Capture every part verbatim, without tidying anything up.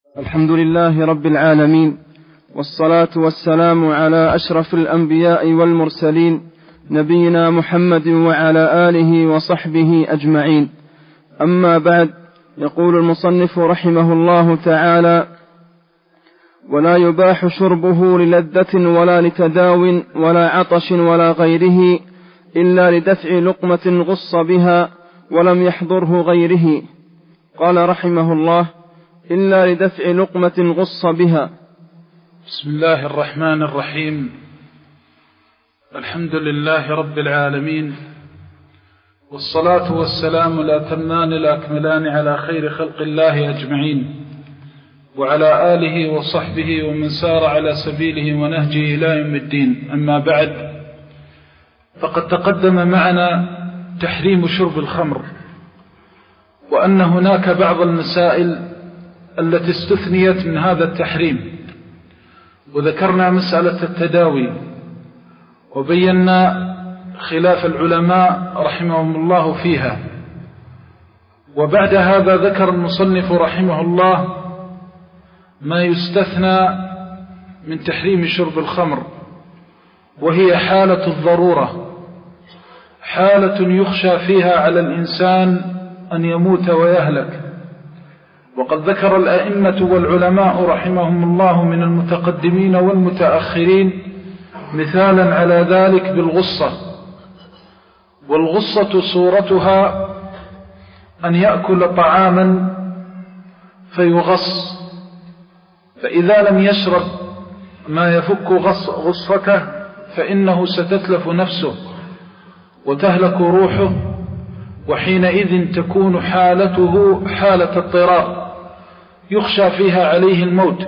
الحمد لله رب العالمين، والصلاة والسلام على أشرف الأنبياء والمرسلين، نبينا محمد وعلى آله وصحبه أجمعين. أما بعد، يقول المصنف رحمه الله تعالى: ولا يباح شربه للذة ولا لتداو ولا عطش ولا غيره، إلا لدفع لقمة غص بها ولم يحضره غيره. قال رحمه الله: إلا لدفع لقمة غص بها. بسم الله الرحمن الرحيم. الحمد لله رب العالمين، والصلاة والسلام الأتمان الأكملان على خير خلق الله أجمعين، وعلى آله وصحبه ومن سار على سبيله ونهجه إلى يوم الدين. أما بعد، فقد تقدم معنا تحريم شرب الخمر، وأن هناك بعض المسائل التي استثنيت من هذا التحريم، وذكرنا مسألة التداوي، وبينا خلاف العلماء رحمهم الله فيها. وبعد هذا ذكر المصنف رحمه الله ما يستثنى من تحريم شرب الخمر، وهي حالة الضرورة، حالة يخشى فيها على الإنسان أن يموت ويهلك. وقد ذكر الأئمة والعلماء رحمهم الله من المتقدمين والمتأخرين مثالا على ذلك بالغصة. والغصة صورتها أن يأكل طعاما فيغص، فإذا لم يشرب ما يفك غصته فإنه ستتلف نفسه وتهلك روحه، وحينئذ تكون حالته حالة اضطرار يخشى فيها عليه الموت.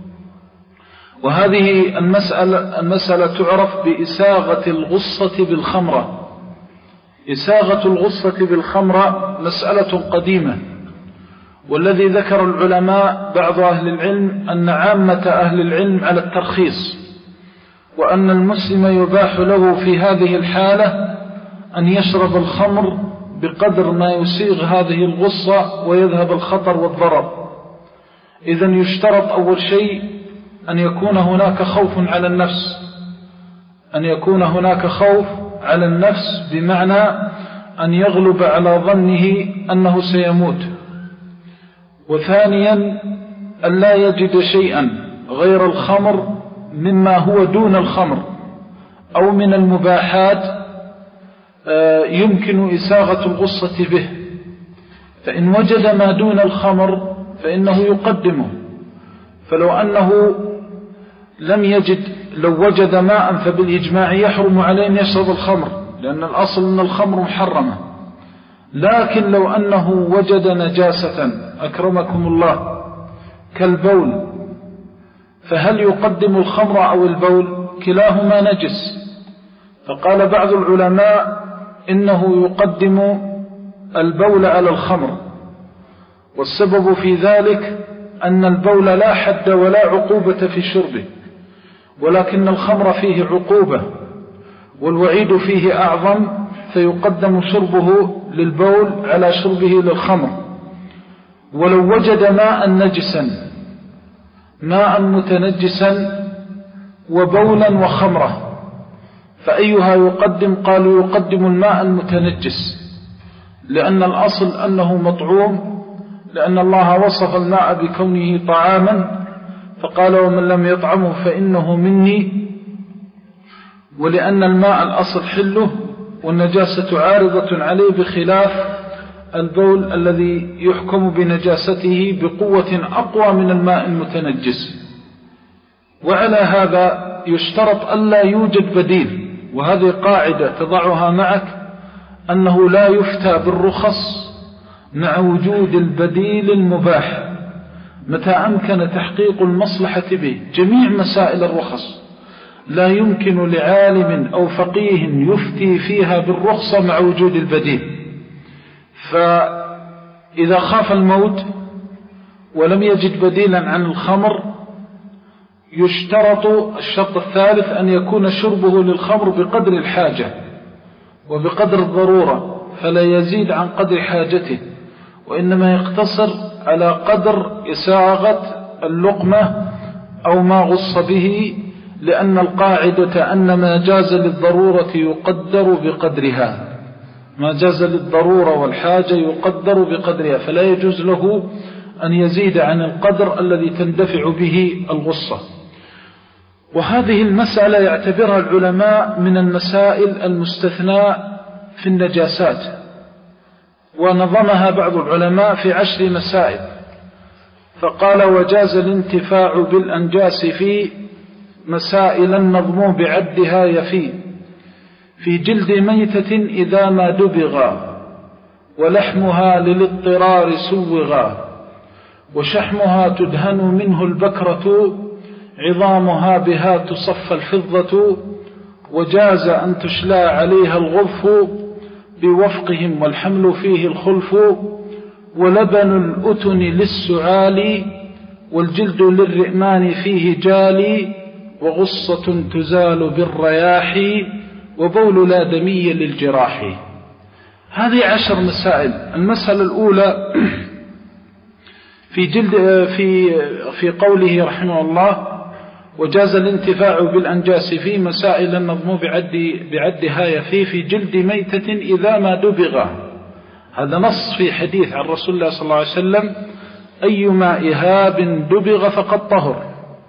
وهذه المسألة, المسألة تعرف بإساغة الغصة بالخمرة. إساغة الغصة بالخمرة مسألة قديمة، والذي ذكر العلماء بعض أهل العلم أن عامة أهل العلم على الترخيص، وأن المسلم يباح له في هذه الحالة أن يشرب الخمر بقدر ما يسيغ هذه الغصة ويذهب الخطر والضرر. إذن يشترط أول شيء أن يكون هناك خوف على النفس، أن يكون هناك خوف على النفس بمعنى أن يغلب على ظنه أنه سيموت. وثانيا أن لا يجد شيئا غير الخمر مما هو دون الخمر أو من المباحات يمكن إساغة الغصة به، فإن وجد ما دون الخمر فإنه يقدمه. فلو أنه لم يجد، لو وجد ماء فبالإجماع يحرم عليه أن يشرب الخمر، لأن الأصل أن الخمر محرمة. لكن لو أنه وجد نجاسة أكرمكم الله كالبول، فهل يقدم الخمر أو البول؟ كلاهما نجس. فقال بعض العلماء إنه يقدم البول على الخمر، والسبب في ذلك أن البول لا حد ولا عقوبة في شربه، ولكن الخمر فيه عقوبة والوعيد فيه أعظم، فيقدم شربه للبول على شربه للخمر. ولو وجد ماء نجسا، ماء متنجسا وبولا وخمرة، فأيها يقدم؟ قالوا يقدم الماء المتنجس، لأن الأصل أنه مطعوم، لأن الله وصف الماء بكونه طعاما فقال ومن لم يطعمه فإنه مني، ولأن الماء الأصل حله والنجاسة عارضة عليه، بخلاف البول الذي يحكم بنجاسته بقوة أقوى من الماء المتنجس. وعلى هذا يشترط ألا يوجد بديل، وهذه قاعدة تضعها معك، أنه لا يفتى بالرخص مع وجود البديل المباح متى أمكن تحقيق المصلحة به. جميع مسائل الرخص لا يمكن لعالم أو فقيه يفتي فيها بالرخصة مع وجود البديل. فإذا خاف الموت ولم يجد بديلا عن الخمر، يشترط الشرط الثالث أن يكون شربه للخمر بقدر الحاجة وبقدر الضرورة، فلا يزيد عن قدر حاجته، وإنما يقتصر على قدر إساغة اللقمة أو ما غص به، لأن القاعدة أن ما جاز للضرورة يقدر بقدرها، ما جاز للضرورة والحاجة يقدر بقدرها، فلا يجوز له أن يزيد عن القدر الذي تندفع به الغصة. وهذه المسألة يعتبرها العلماء من المسائل المستثناء في النجاسات، ونظمها بعض العلماء في عشر مسائل، فقال: وجاز الانتفاع بالأنجاس في مسائل النظم بعدها يفي، في جلد ميتة إذا ما دبغا، ولحمها للاضطرار سوغا، وشحمها تدهن منه البكرة، عظامها بها تصف الفضة، وجاز أن تشلى عليها الغرف بوفقهم، والحمل فيه الخلف، ولبن الأتن للسعال، والجلد للرئمان فيه جالي، وغصة تزال بالرياح، وبول لا دمي للجراح. هذه عشر مسائل. المسألة الأولى في جلد في في قوله رحمه الله: وجاز الانتفاع بالأنجاس في مسائل النظم بعد بعدها يفي، في جلد ميتة إذا ما دبغ. هذا نص في حديث عن رسول الله صلى الله عليه وسلم: أيما إهاب دبغ فقد طهر،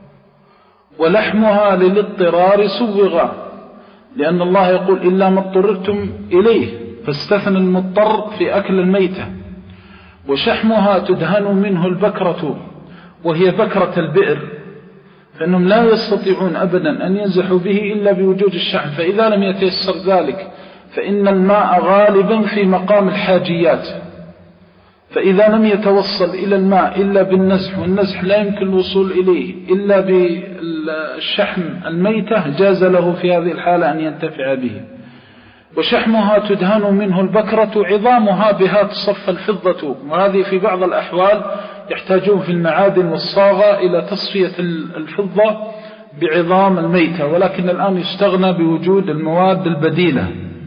ولحمها للاضطرار سوغ، لأن الله يقول: إلا ما اضطررتم إليه، فاستثنى المضطر في أكل الميتة. وشحمها تدهن منه البكرة، وهي بكرة البئر، فإنهم لا يستطيعون أبدا أن ينزحوا به إلا بوجود الشحم، فإذا لم يتيسر ذلك فإن الماء غالبا في مقام الحاجيات، فإذا لم يتوصل إلى الماء إلا بالنزح، والنزح لا يمكن الوصول إليه إلا بالشحم الميتة، جاز له في هذه الحالة أن ينتفع به. وشحمها تدهن منه البكرة، عظامها بها تصف الفضة، وهذه في بعض الأحوال يحتاجون في المعادن والصاغة إلى تصفية الفضة بعظام الميتة، ولكن الآن يستغنى بوجود المواد البديلة.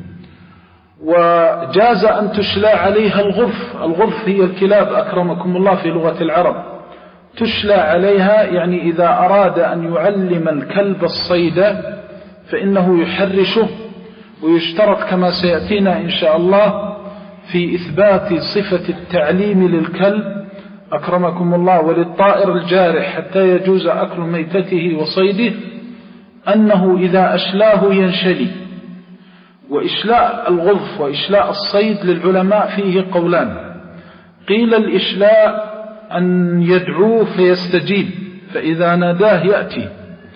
وجاز أن تشلى عليها الغرف. الغرف هي الكلاب أكرمكم الله في لغة العرب، تشلى عليها يعني إذا أراد أن يعلم الكلب الصيد فإنه يحرشه، ويشترط كما سيأتينا إن شاء الله في إثبات صفة التعليم للكلب أكرمكم الله وللطائر الجارح حتى يجوز أكل ميتته وصيده، أنه إذا أشلاه ينشلي. وإشلاء الغرف وإشلاء الصيد للعلماء فيه قولان: قيل الإشلاء أن يدعوه فيستجيب، فإذا ناداه يأتي،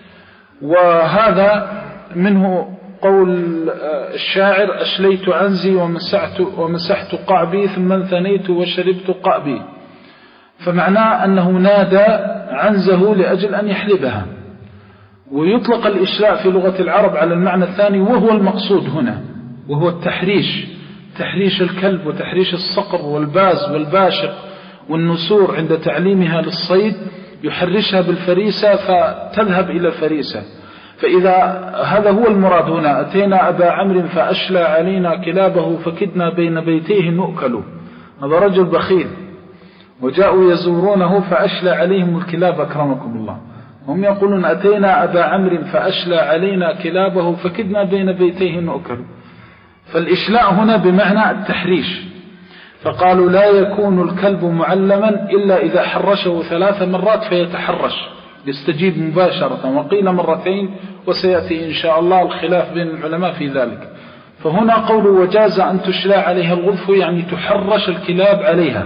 وهذا منه قول الشاعر: أشليت عنزي ومسحت, ومسحت قعبي ثم انثنيت وشربت قعبي، فمعناه أنه نادى عنزه لأجل أن يحلبها. ويطلق الإشلاء في لغة العرب على المعنى الثاني وهو المقصود هنا، وهو التحريش، تحريش الكلب وتحريش الصقر والباز والباشق والنسور عند تعليمها للصيد، يحرشها بالفريسة فتذهب إلى الفريسة. فإذا هذا هو المراد هنا: أتينا أبا عمرو فأشلى علينا كلابه فكدنا بين بيتيه نؤكل. هذا رجل بخيل، وجاءوا يزورونه فأشلى عليهم الكلاب أكرمكم الله. هم يقولون: أتينا أبا عمرو فأشلى علينا كلابه فكدنا بين بيتيه نؤكل. فالإشلاء هنا بمعنى التحريش. فقالوا: لا يكون الكلب معلما إلا إذا حرشه ثلاث مرات فيتحرش يستجيب مباشرة، وقيل مرتين، وسيأتي إن شاء الله الخلاف بين العلماء في ذلك. فهنا قول وجاز أن تشلى عليها الغرف يعني تحرش الكلاب عليها.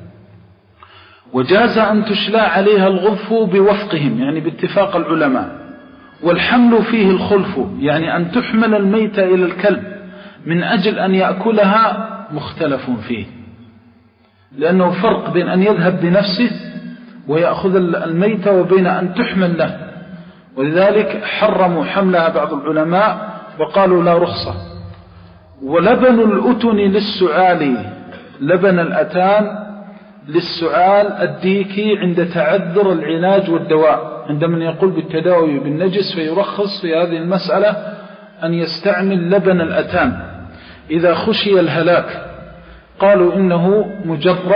وجاز أن تشلى عليها الغرف بوفقهم يعني باتفاق العلماء. والحمل فيه الخلف يعني أن تحمل الميتة إلى الكلب من أجل أن يأكلها مختلف فيه، لأنه فرق بين أن يذهب بنفسه ويأخذ الميتة وبين أن تحمل له، ولذلك حرموا حملها بعض العلماء وقالوا لا رخصة. ولبن الأتن للسعال، لبن الأتان للسعال الديكي عند تعذر العلاج والدواء، عند من يقول بالتداوي بالنجس فيرخص في هذه المسألة أن يستعمل لبن الأتان إذا خشي الهلاك. قالوا إنه مجرب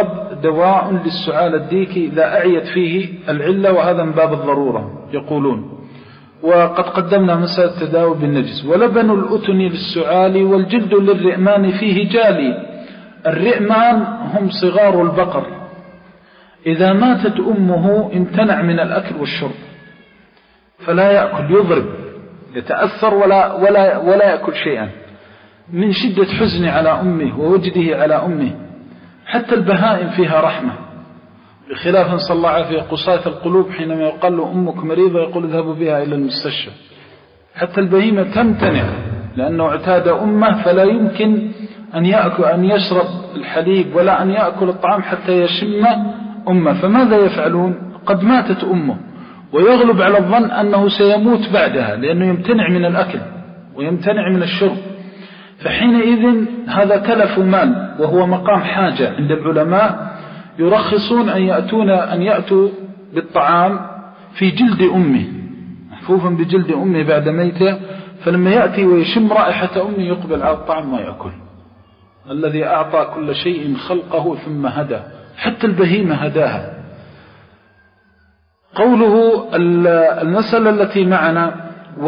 دواء للسعال الديكي لا أعيت فيه العلة، وهذا من باب الضرورة يقولون. وقد قدمنا مسألة التداوي بالنجس. ولبن الأتن للسعال والجلد للرئمان فيه جالي. الرئمان هم صغار البقر، إذا ماتت أمه امتنع من الأكل والشرب فلا يأكل، يضرب، يتأثر ولا, ولا, ولا يأكل شيئا من شدة حزن على أمه ووجده على أمه. حتى البهائم فيها رحمة، بخلاف صلى الله عليه وسلم قساة القلوب حينما يقال له أمك مريضة يقول اذهبوا بها إلى المستشفى. حتى البهيمة تمتنع لأنه اعتاد أمه، فلا يمكن أن يأكل أن يشرب الحليب ولا أن يأكل الطعام حتى يشم أمه. فماذا يفعلون؟ قد ماتت أمه ويغلب على الظن أنه سيموت بعدها لأنه يمتنع من الأكل ويمتنع من الشرب، فحينئذ هذا تلف مال وهو مقام حاجة. عند العلماء يرخصون أن يأتون أن يأتوا بالطعام في جلد أمه، محفوفا بجلد أمه بعد ميته، فلما يأتي ويشم رائحة أمه يقبل على الطعام ويأكل. الذي أعطى كل شيء خلقه ثم هدى، حتى البهيمة هداها. قوله المسألة التي معنا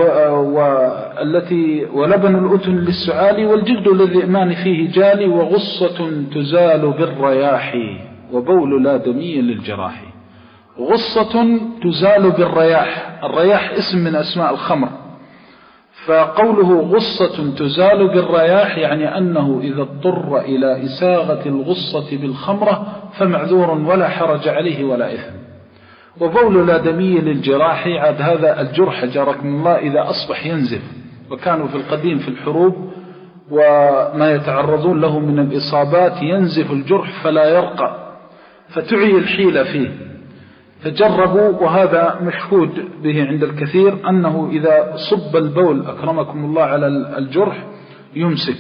والتي ولبن الأتن للسعال والجلد للرئمان فيه جالي وغصة تزال بالرياح وبول لا دمي للجراح. غصة تزال بالرياح، الرياح اسم من أسماء الخمر، فقوله غصة تزال بالرياح يعني أنه إذا اضطر إلى إساغة الغصة بالخمرة فمعذور ولا حرج عليه ولا إثم. وبول لا دمي للجراح، عاد هذا الجرح جاركم الله إذا أصبح ينزف، وكانوا في القديم في الحروب وما يتعرضون له من الإصابات ينزف الجرح فلا يرقى، فتعي الحيلة فيه، فجربوا، وهذا مشهود به عند الكثير أنه إذا صب البول أكرمكم الله على الجرح يمسك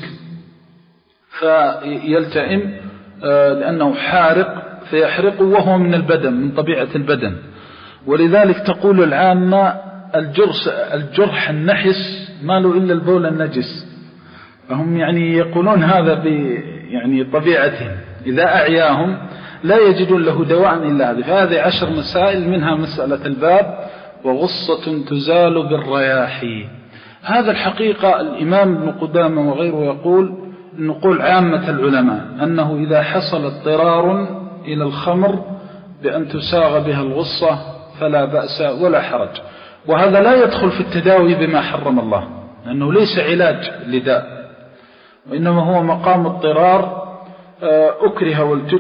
فيلتئم لأنه حارق فيحرق وهو من البدن، من طبيعة البدن. ولذلك تقول العامة الجرح, الجرح النحس ما له إلا البول النجس، فهم يعني يقولون هذا ب يعني طبيعتهم، إذا أعياهم لا يجدون له دواء إلا هذا. فهذه عشر مسائل، منها مسألة الباب وغصة تزال بالرياح. هذا الحقيقة الإمام ابن قدامة وغيره يقول نقول عامة العلماء أنه إذا حصل اضطرار إلى الخمر بأن تساغ بها الغصة فلا بأس ولا حرج. وهذا لا يدخل في التداوي بما حرم الله، لأنه ليس علاج لداء، وإنما هو مقام اضطرار أكره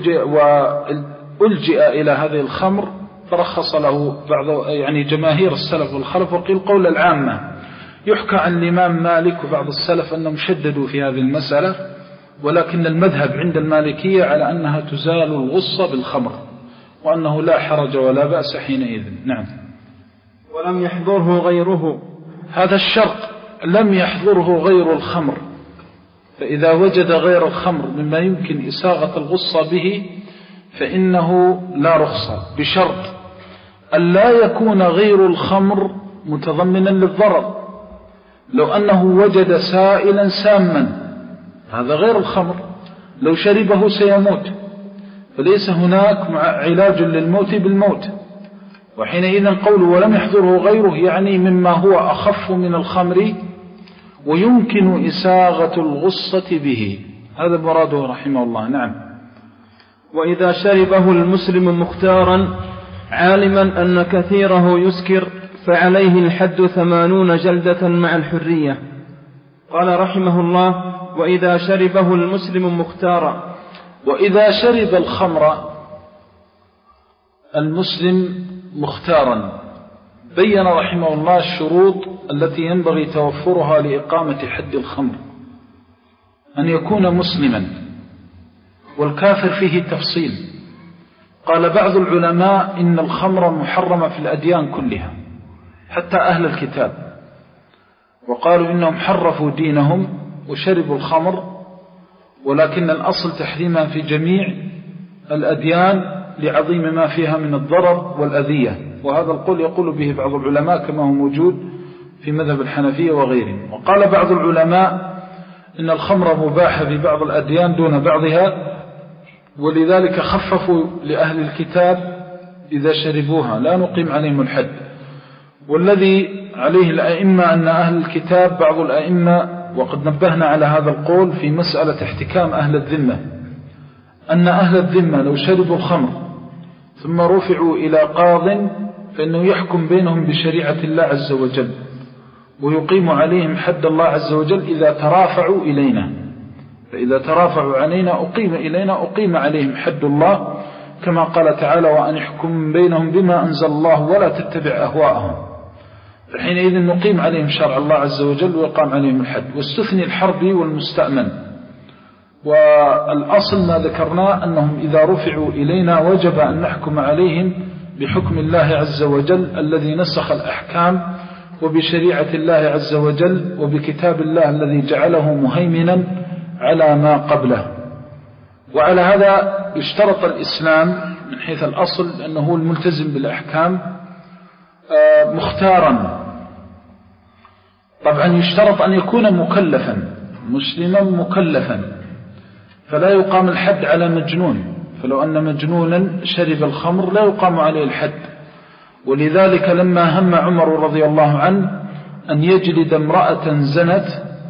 وألجئ إلى هذه الخمر فرخص له بعض يعني جماهير السلف والخلف. وقيل قول العامة، يحكى عن الإمام مالك وبعض السلف أنهم شددوا في هذه المسألة، ولكن المذهب عند المالكية على أنها تزال الغصة بالخمر، وأنه لا حرج ولا بأس حينئذ. نعم. ولم يحضره غيره، هذا الشرط، لم يحضره غير الخمر، فإذا وجد غير الخمر مما يمكن إساغة الغصة به فإنه لا رخصة، بشرط أن لا يكون غير الخمر متضمنا للضرر. لو أنه وجد سائلا ساما هذا غير الخمر، لو شربه سيموت، فليس هناك علاج للموت بالموت. وحينئذ قوله ولم يحضره غيره يعني مما هو أخف من الخمر ويمكن إساغة الغصة به، هذا مراده رحمه الله. نعم. وإذا شربه المسلم مختارا عالما أن كثيره يسكر فعليه الحد ثمانون جلدة مع الحرية. قال رحمه الله: وإذا شربه المسلم مختارا. وإذا شرب الخمر المسلم مختارا، بين رحمه الله الشروط التي ينبغي توفرها لإقامة حد الخمر: أن يكون مسلما، والكافر فيه تفصيل. قال بعض العلماء إن الخمر محرمة في الأديان كلها حتى أهل الكتاب، وقالوا إنهم حرفوا دينهم وشربوا الخمر، ولكن الأصل تحريمها في جميع الأديان لعظيم ما فيها من الضرر والأذية. وهذا القول يقول به بعض العلماء كما هو موجود في مذهب الحنفية وغيرهم. وقال بعض العلماء إن الخمر مباحة في بعض الأديان دون بعضها، ولذلك خففوا لأهل الكتاب إذا شربوها لا نقيم عليهم الحد. والذي عليه الأئمة أن أهل الكتاب بعض الأئمة، وقد نبهنا على هذا القول في مسألة احتكام أهل الذمة، أن أهل الذمة لو شربوا الخمر ثم رفعوا إلى قاض فإنه يحكم بينهم بشريعة الله عز وجل ويقيم عليهم حد الله عز وجل إذا ترافعوا إلينا. فإذا ترافعوا علينا أقيم إلينا أقيم عليهم حد الله، كما قال تعالى وأن يحكم بينهم بما أنزل الله ولا تتبع أهواءهم. فحينئذ نقيم عليهم شرع الله عز وجل ويقام عليهم الحد. واستثني الحربي والمستأمن. والأصل ما ذكرنا أنهم إذا رفعوا إلينا وجب أن نحكم عليهم بحكم الله عز وجل الذي نسخ الأحكام وبشريعة الله عز وجل وبكتاب الله الذي جعله مهيمنا على ما قبله. وعلى هذا يشترط الإسلام من حيث الأصل أنه الملتزم بالأحكام مختارا. طبعا يشترط أن يكون مكلفا مسلما مكلفا، فلا يقام الحد على مجنون، فلو أن مجنونا شرب الخمر لا يقام عليه الحد. ولذلك لما هم عمر رضي الله عنه أن يجلد امرأة زنت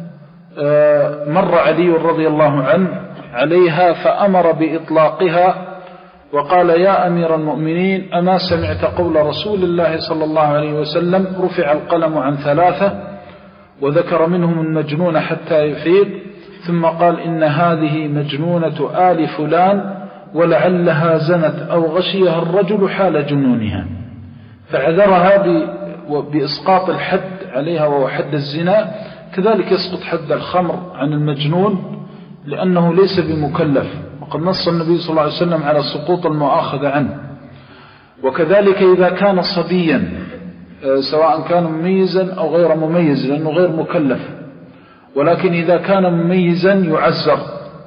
مر علي رضي الله عنه عليها فأمر بإطلاقها وقال يا أمير المؤمنين أما سمعت قول رسول الله صلى الله عليه وسلم رفع القلم عن ثلاثة وذكر منهم المجنون حتى يفيق، ثم قال إن هذه مجنونة آل فلان ولعلها زنت أو غشيها الرجل حال جنونها، فعذرها بإسقاط الحد عليها وهو حد الزنا. كذلك يسقط حد الخمر عن المجنون لأنه ليس بمكلف، وقد نص النبي صلى الله عليه وسلم على سقوط المؤاخذة عنه. وكذلك إذا كان صبيا سواء كان مميزا أو غير مميز لأنه غير مكلف، ولكن إذا كان مميزا يعزر.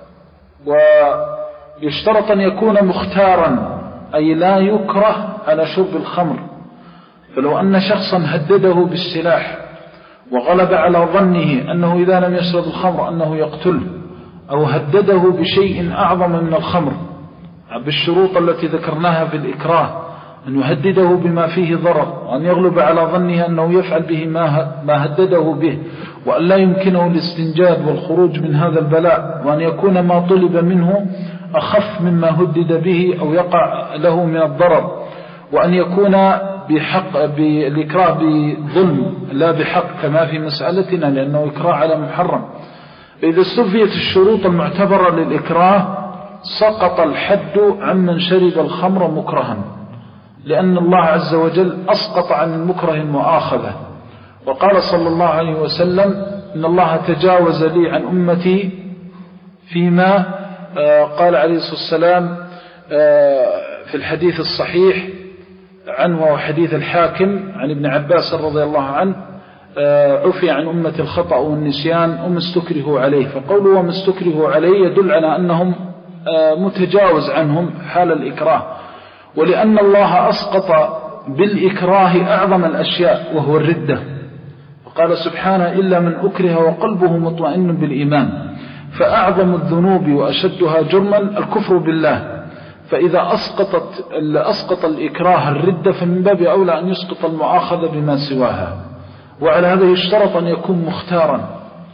ويشترط أن يكون مختارا أي لا يكره على شرب الخمر. فلو أن شخصا هدده بالسلاح وغلب على ظنه أنه إذا لم يشرب الخمر أنه يقتله، أو هدده بشيء أعظم من الخمر بالشروط التي ذكرناها في الإكراه، أن يهدده بما فيه ضرر، وأن يغلب على ظنه أنه يفعل به ما هدده به، وأن لا يمكنه الاستنجاد والخروج من هذا البلاء، وأن يكون ما طلب منه أخف مما هدد به أو يقع له من الضرر، وأن يكون بحق بالإكراه بظلم لا بحق كما في مسألتنا لأنه إكراه على محرم. إذا استوفيت الشروط المعتبرة للإكراه سقط الحد عمن شرب الخمر مكرها، لأن الله عز وجل أسقط عن المكره المؤاخذة. وقال صلى الله عليه وسلم إن الله تجاوز لي عن أمتي فيما قال عليه الصلاة والسلام في الحديث الصحيح عنه وحديث الحاكم عن ابن عباس رضي الله عنه عفي عن أمة الخطأ والنسيان وما استكره عليه. فقوله وما استكره عليه يدل على أنهم متجاوز عنهم حال الإكراه، ولأن الله أسقط بالإكراه أعظم الأشياء وهو الردة. وقال سبحانه إلا من أكره وقلبه مطمئن بالإيمان، فأعظم الذنوب وأشدها جرما الكفر بالله. فإذا أسقطت أسقط الإكراه الردة فمن باب أولى أن يسقط المؤاخذة بما سواها. وعلى هذا يشترط أن يكون مختارا.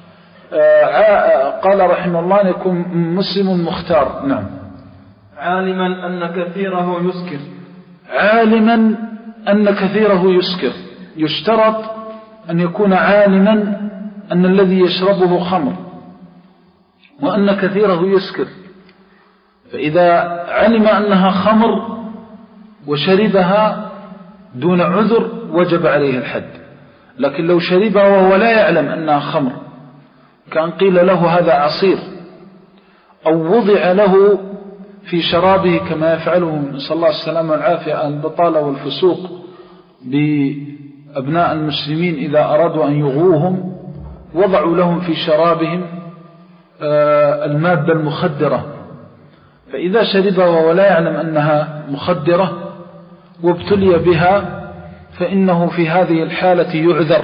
قال رحمه الله أن يكون مسلم مختار. نعم. عالما أن كثيره يسكر. عالما أن كثيره يسكر، يشترط أن يكون عالما أن الذي يشربه خمر وأن كثيره يسكر. فإذا علم أنها خمر وشربها دون عذر وجب عليه الحد. لكن لو شربها وهو لا يعلم أنها خمر، كان قيل له هذا عصير أو وضع له في شرابه كما يفعله نسأل الله السلامة والعافية البطالة والفسوق بأبناء المسلمين إذا أرادوا أن يغوهم وضعوا لهم في شرابهم المادة المخدرة، فإذا شربها وهو لا يعلم أنها مخدرة وابتلي بها فإنه في هذه الحالة يعذر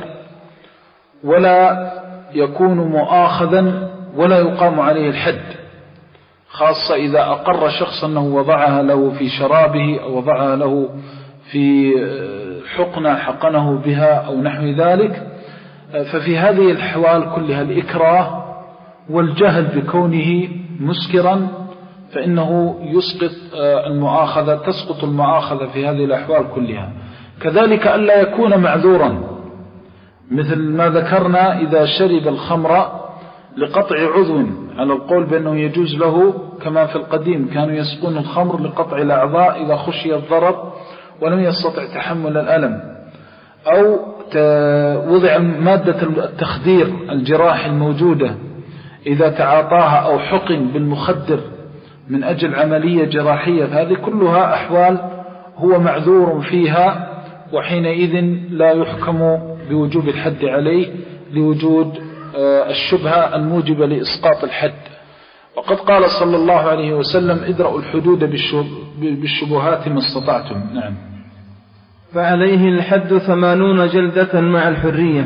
ولا يكون مؤاخذا ولا يقام عليه الحد، خاصة إذا أقر شخص أنه وضعها له في شرابه أو وضعها له في حقنة حقنه بها أو نحو ذلك، ففي هذه الأحوال كلها الإكراه والجهل بكونه مسكرا فإنه يسقط المؤاخذة، تسقط المؤاخذة في هذه الأحوال كلها. كذلك ألا يكون معذورا، مثل ما ذكرنا إذا شرب الخمر لقطع عضو على القول بأنه يجوز له، كما في القديم كانوا يسقون الخمر لقطع الأعضاء إذا خشي الضرر ولم يستطع تحمل الألم، أو وضع مادة التخدير الجراح الموجودة إذا تعاطاها، أو حقن بالمخدر من أجل عملية جراحية. هذه كلها أحوال هو معذور فيها، وحينئذ لا يحكم بوجوب الحد عليه لوجود الشبهة الموجبة لإسقاط الحد. وقد قال صلى الله عليه وسلم ادرأوا الحدود بالشبهات ما استطعتم. نعم. فعليه الحد ثمانون جلدة مع الحرية.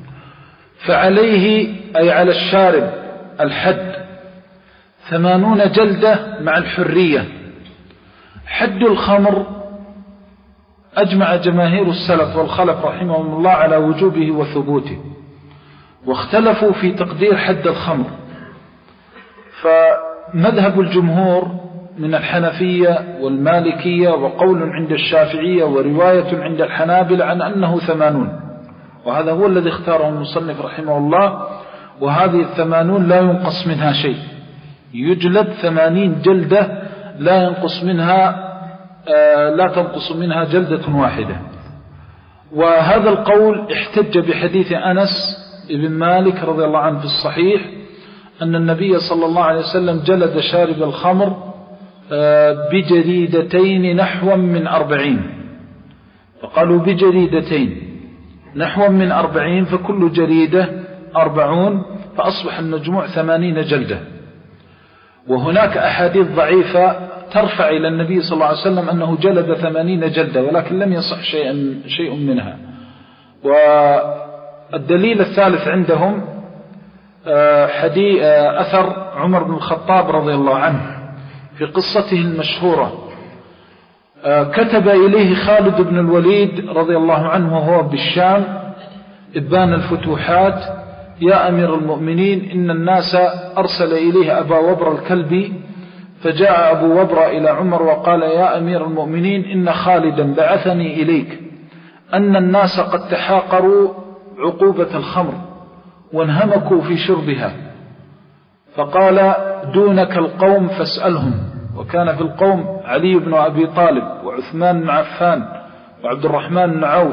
فعليه أي على الشارب الحد ثمانون جلدة مع الحرية. حد الخمر أجمع جماهير السلف والخلف رحمهم الله على وجوبه وثبوته، واختلفوا في تقدير حد الخمر. فمذهب الجمهور من الحنفية والمالكية وقول عند الشافعية ورواية عند الحنابلة عن أنه ثمانون، وهذا هو الذي اختاره المصنف رحمه الله. وهذه الثمانون لا ينقص منها شيء، يجلد ثمانين جلدة لا ينقص منها آه لا تنقص منها جلدة واحدة. وهذا القول احتج بحديث أنس ابن مالك رضي الله عنه في الصحيح أن النبي صلى الله عليه وسلم جلد شارب الخمر آه بجريدتين نحو من أربعين، فقالوا بجريدتين نحو من أربعين، فكل جريدة أربعون، فأصبح المجموع ثمانين جلدة. وهناك أحاديث ضعيفة ترفع إلى النبي صلى الله عليه وسلم أنه جلد ثمانين جلدة، ولكن لم يصح شيء, شيء منها. والدليل الثالث عندهم حديث أثر عمر بن الخطاب رضي الله عنه في قصته المشهورة. كتب إليه خالد بن الوليد رضي الله عنه وهو بالشام إبان الفتوحات: يا أمير المؤمنين، إن الناس أرسل إليه أبا وبر الكلبي، فجاء أبو وبر إلى عمر وقال: يا أمير المؤمنين، إن خالدا بعثني إليك أن الناس قد تحاقروا عقوبة الخمر وانهمكوا في شربها، فقال: دونك القوم فاسألهم. وكان في القوم علي بن أبي طالب وعثمان بن عفان وعبد الرحمن بن عوف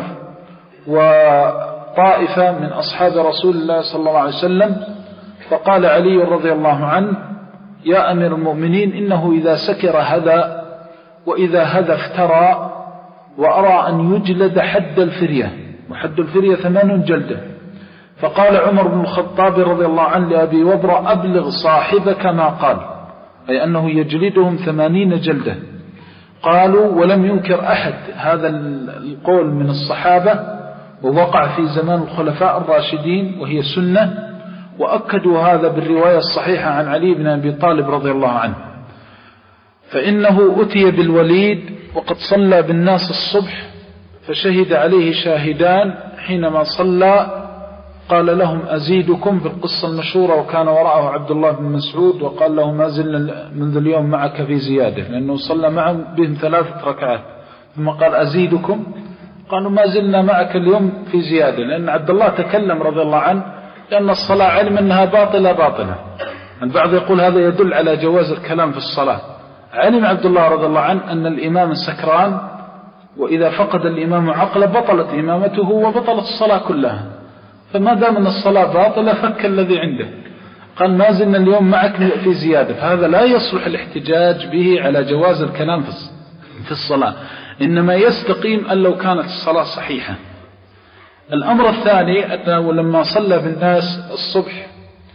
وطائفة من أصحاب رسول الله صلى الله عليه وسلم. فقال علي رضي الله عنه: يا أمير المؤمنين، إنه إذا سكر هذا وإذا هذا افترى، وأرى أن يجلد حد الفرية، وحد الفرية ثمان جلدة. فقال عمر بن الخطاب رضي الله عنه لأبي وبر: أبلغ صاحبك ما قال، أي أنه يجلدهم ثمانين جلدة. قالوا: ولم ينكر أحد هذا القول من الصحابة، ووقع في زمان الخلفاء الراشدين وهي سنة، وأكدوا هذا بالرواية الصحيحة عن علي بن أبي طالب رضي الله عنه. فإنه أتي بالوليد وقد صلى بالناس الصبح، فشهد عليه شاهدان. حينما صلى قال لهم: أزيدكم، بالقصة المشهورة، وكان وراءه عبد الله بن مسعود، وقال له: ما زلنا منذ اليوم معك في زيادة، لأنه صلى معهم بهم ثلاثة ركعات. ثم قال: أزيدكم، قالوا: ما زلنا معك اليوم في زيادة، لأن عبد الله تكلم رضي الله عنه لأن الصلاة علم أنها باطلة باطلة. البعض يقول هذا يدل على جواز الكلام في الصلاة. علم عبد الله رضي الله عنه أن الإمام سكران، وإذا فقد الإمام عقله بطلت إمامته وبطلت الصلاة كلها، فما دام أن الصلاة باطلة فك الذي عنده. قال: ما زلنا اليوم معك في زيادة. فهذا لا يصلح الاحتجاج به على جواز الكلام في الصلاة، إنما يستقيم أن لو كانت الصلاة صحيحة. الأمر الثاني أنه لما صلى بالناس الصبح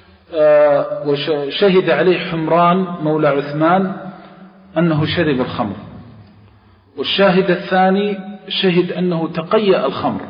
وشهد عليه حمران مولى عثمان أنه شرب الخمر، والشاهد الثاني شهد أنه تقيأ الخمر،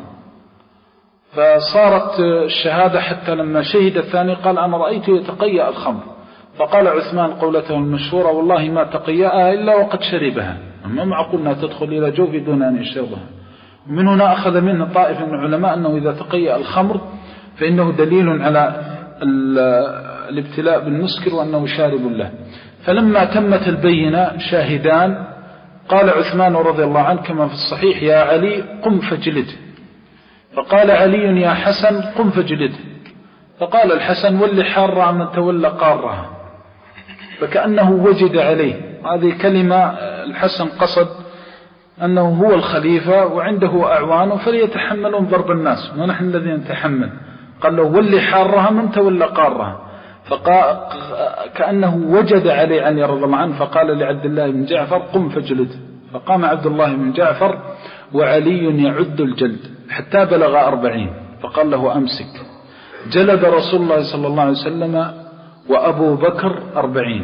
فصارت الشهادة حتى لما شهد الثاني قال: أنا رأيته يتقيأ الخمر، فقال عثمان قولته المشهورة: والله ما تقيأها إلا وقد شربها. أما معقول أنها تدخل إلى جوفه دون أن يشربها. ومن هنا أخذ منه طائفة من العلماء أنه إذا تقيأ الخمر فإنه دليل على الابتلاء بالمسكر وأنه شارب له. فلما تمت البينة شاهدان قال عثمان رضي الله عنه كما في الصحيح: يا علي قم فاجلده. فقال علي: يا حسن قم فاجلده. فقال الحسن: واللي حار من تولى قارها. فكأنه وجد عليه هذه كلمة. الحسن قصد أنه هو الخليفة وعنده أعوانه فليتحملون ضرب الناس ونحن الذين نتحمل. قال له: واللي حارها من تولى قارها. فكأنه وجد عليه علي رضي الله عنه فقال لعبد الله بن جعفر: قم فاجلده. فقام عبد الله بن جعفر وعلي يعد الجلد حتى بلغ أربعين. فقال له: أمسك. جلد رسول الله صلى الله عليه وسلم وأبو بكر أربعين،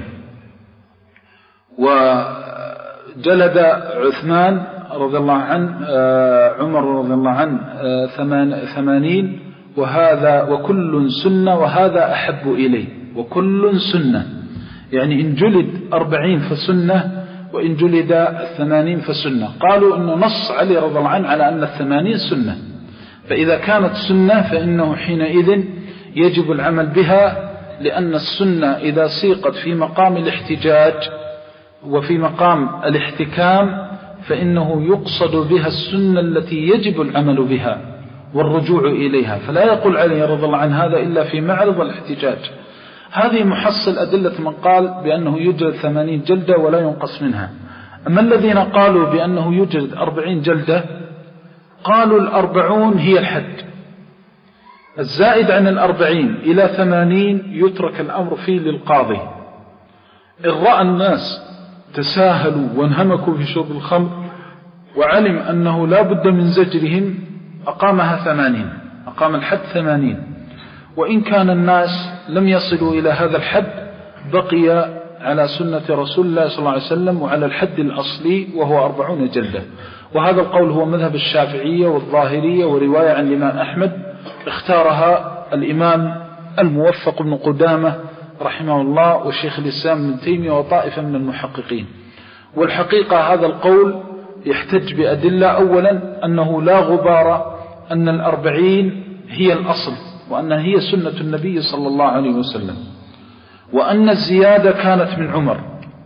وجلد عثمان رضي الله عنه عمر رضي الله عنه ثمانين، وهذا وكل سنة وهذا أحب إليه. وكل سنة يعني إن جلد أربعين فسنة وإن جلد الثمانين فسنة. قالوا إنه نص علي رضي الله عنه على أن الثمانين سنة، فإذا كانت سنة فإنه حينئذ يجب العمل بها، لأن السنة إذا سيقت في مقام الاحتجاج وفي مقام الاحتكام فإنه يقصد بها السنة التي يجب العمل بها والرجوع إليها. فلا يقول علي رضي الله عنه هذا إلا في معرض الاحتجاج. هذه محصل أدلة من قال بأنه يجلد ثمانين جلدة ولا ينقص منها. أما الذين قالوا بأنه يجلد أربعين جلدة قالوا الأربعون هي الحد، الزائد عن الأربعين إلى ثمانين يترك الأمر فيه للقاضي. إن رأى الناس تساهلوا وانهمكوا في شرب الخمر وعلم أنه لا بد من زجرهم أقامها ثمانين، أقام الحد ثمانين. وإن كان الناس لم يصلوا إلى هذا الحد بقي على سنة رسول الله صلى الله عليه وسلم وعلى الحد الأصلي وهو أربعون جلدة. وهذا القول هو مذهب الشافعية والظاهرية ورواية عن الإمام أحمد اختارها الإمام الموفق بن قدامة رحمه الله والشيخ الإسلام ابن تيمية وطائفة من المحققين. والحقيقة هذا القول يحتج بأدلة. أولا أنه لا غبار أن الأربعين هي الأصل وأنها هي سنة النبي صلى الله عليه وسلم، وأن الزيادة كانت من عمر.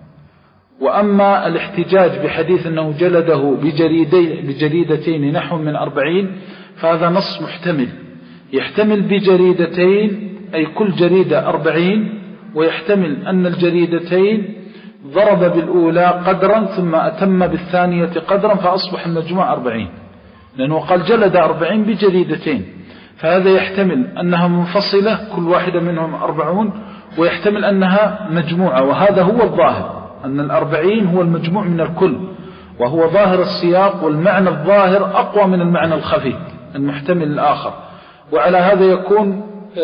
وأما الاحتجاج بحديث أنه جلده بجريدتين نحو من أربعين فهذا نص محتمل، يحتمل بجريدتين أي كل جريدة أربعين، ويحتمل أن الجريدتين ضرب بالأولى قدرا ثم أتم بالثانية قدرا فأصبح المجموع أربعين، لأنه قال جلد أربعين بجريدتين، فهذا يحتمل أنها منفصلة كل واحدة منهم أربعون، ويحتمل أنها مجموعة. وهذا هو الظاهر أن الأربعين هو المجموع من الكل، وهو ظاهر السياق، والمعنى الظاهر أقوى من المعنى الخفي المحتمل الآخر. وعلى هذا يكون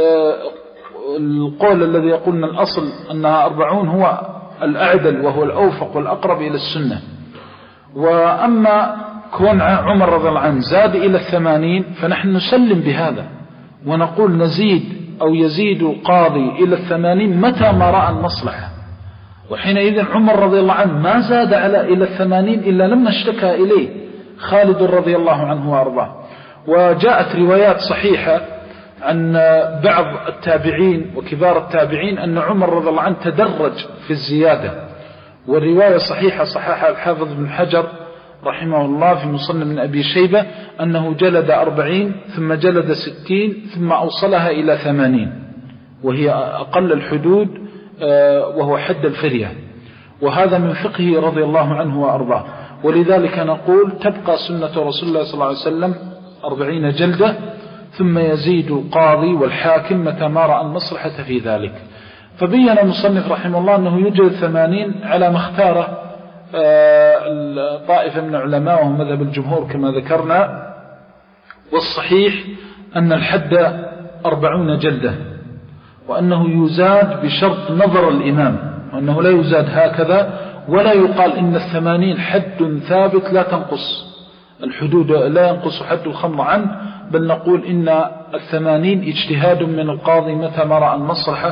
القول الذي يقول أن الأصل أنها أربعون هو الأعدل وهو الأوفق والأقرب إلى السنة. وأما كون عمر رضي الله عنه زاد إلى الثمانين فنحن نسلم بهذا ونقول نزيد أو يزيد قاضي إلى الثمانين متى ما رأى المصلحة. وحينئذ عمر رضي الله عنه ما زاد على إلى الثمانين إلا لما اشتكى إليه خالد رضي الله عنه وأرضاه. وجاءت روايات صحيحة عن بعض التابعين وكبار التابعين أن عمر رضي الله عنه تدرج في الزيادة، والرواية صحيحة صححها الحافظ بن حجر رحمه الله في مصنف من أبي شيبة أنه جلد أربعين ثم جلد ستين ثم أوصلها إلى ثمانين، وهي أقل الحدود وهو حد الفرية. وهذا من فقهه رضي الله عنه وأرضاه. ولذلك نقول تبقى سنة رسول الله صلى الله عليه وسلم أربعين جلدة، ثم يزيد القاضي والحاكم متى ما رأى المصلحة في ذلك. فبين المصنف رحمه الله أنه يوجد ثمانين على ما اختاره الطائفة من العلماء وهم مذهب الجمهور كما ذكرنا. والصحيح أن الحد أربعون جلدة، وأنه يزاد بشرط نظر الإمام، وأنه لا يزاد هكذا، ولا يقال إن الثمانين حد ثابت لا تنقص الحدود، لا ينقص حد الخمر عنه، بل نقول إن الثمانين اجتهاد من القاضي متى ما رأى المصلحة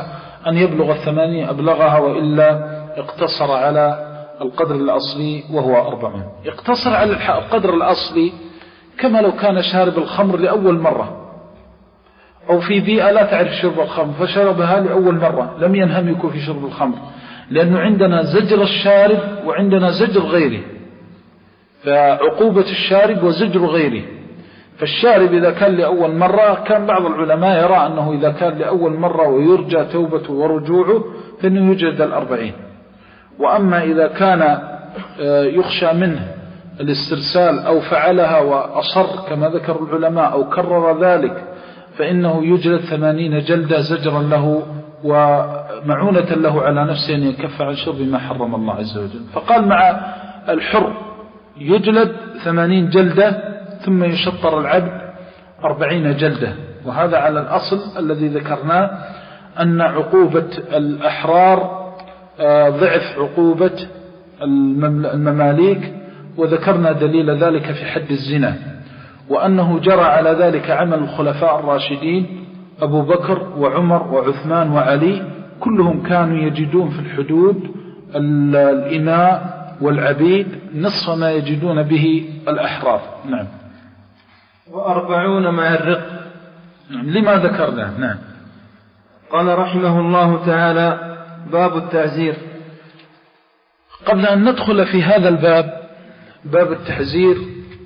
أن يبلغ الثمانين أبلغها، وإلا اقتصر على القدر الأصلي وهو أربعون. يقتصر على القدر الأصلي كما لو كان شارب الخمر لأول مرة، أو في بيئة لا تعرف شرب الخمر فشربها لأول مرة، لم ينهمك في شرب الخمر، لأنه عندنا زجر الشارب وعندنا زجر غيره، فعقوبة الشارب وزجر غيره. فالشارب إذا كان لأول مرة، كان بعض العلماء يرى أنه إذا كان لأول مرة ويرجى توبته ورجوعه فإنه يجلد الأربعين. وأما إذا كان يخشى منه الاسترسال أو فعلها وأصر كما ذكر العلماء أو كرر ذلك فإنه يجلد ثمانين جلدة زجرا له ومعونة له على نفسه أن يكف عن شرب ما حرم الله عز وجل. فقال مع الحر يجلد ثمانين جلدة ثم يشطر العبد أربعين جلدة. وهذا على الأصل الذي ذكرناه أن عقوبة الأحرار ضعف عقوبة المماليك، وذكرنا دليل ذلك في حد الزنا، وأنه جرى على ذلك عمل الخلفاء الراشدين أبو بكر وعمر وعثمان وعلي، كلهم كانوا يجدون في الحدود الإماء والعبيد نصف ما يجدون به الأحرار. نعم. وأربعون مع الرق. نعم. لما ذكرنا؟ نعم. قال رحمه الله تعالى: باب التعزير. قبل أن ندخل في هذا الباب، باب التحذير،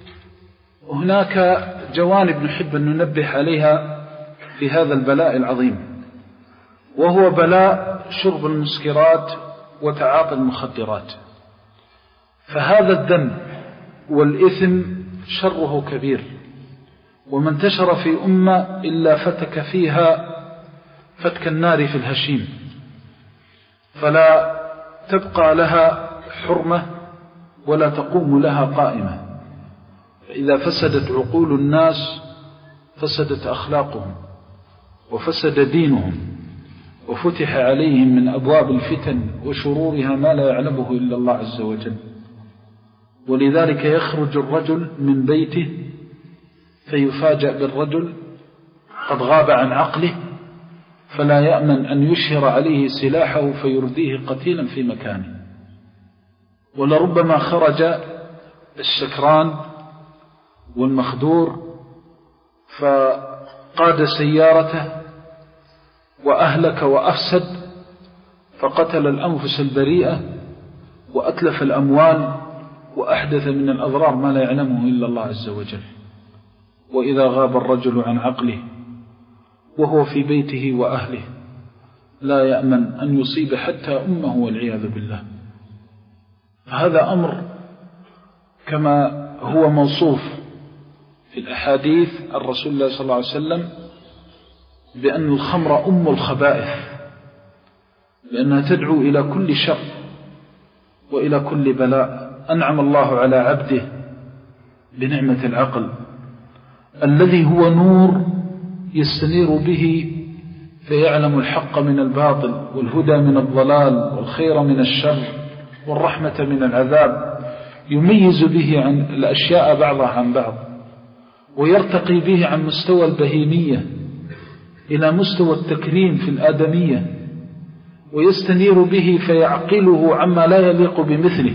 هناك جوانب نحب أن ننبه عليها في هذا البلاء العظيم، وهو بلاء شرب المسكرات وتعاطي المخدرات. فهذا الذنب والإثم شره كبير، وما انتشر في أمة إلا فتك فيها فتك النار في الهشيم، فلا تبقى لها حرمة ولا تقوم لها قائمة. فإذا فسدت عقول الناس فسدت أخلاقهم وفسد دينهم، وفتح عليهم من أبواب الفتن وشرورها ما لا يعلمه إلا الله عز وجل. ولذلك يخرج الرجل من بيته فيفاجأ بالرجل قد غاب عن عقله، فلا يأمن أن يشهر عليه سلاحه فيرديه قتيلا في مكانه. ولربما خرج السكران والمخدور فقاد سيارته وأهلك وأفسد، فقتل الأنفس البريئة وأتلف الأموال وأحدث من الأضرار ما لا يعلمه إلا الله عز وجل. وإذا غاب الرجل عن عقله وهو في بيته وأهله لا يأمن أن يصيب حتى أمه والعياذ بالله. فهذا أمر كما هو موصوف في الأحاديث عن رسول الله صلى الله عليه وسلم بأن الخمر أم الخبائث، لأنها تدعو إلى كل شر وإلى كل بلاء. أنعم الله على عبده بنعمة العقل الذي هو نور يستنير به فيعلم الحق من الباطل والهدى من الضلال والخير من الشر والرحمة من العذاب، يميز به عن الأشياء بعضها عن بعض، ويرتقي به عن مستوى البهيمية إلى مستوى التكريم في الآدمية، ويستنير به فيعقله عما لا يليق بمثله.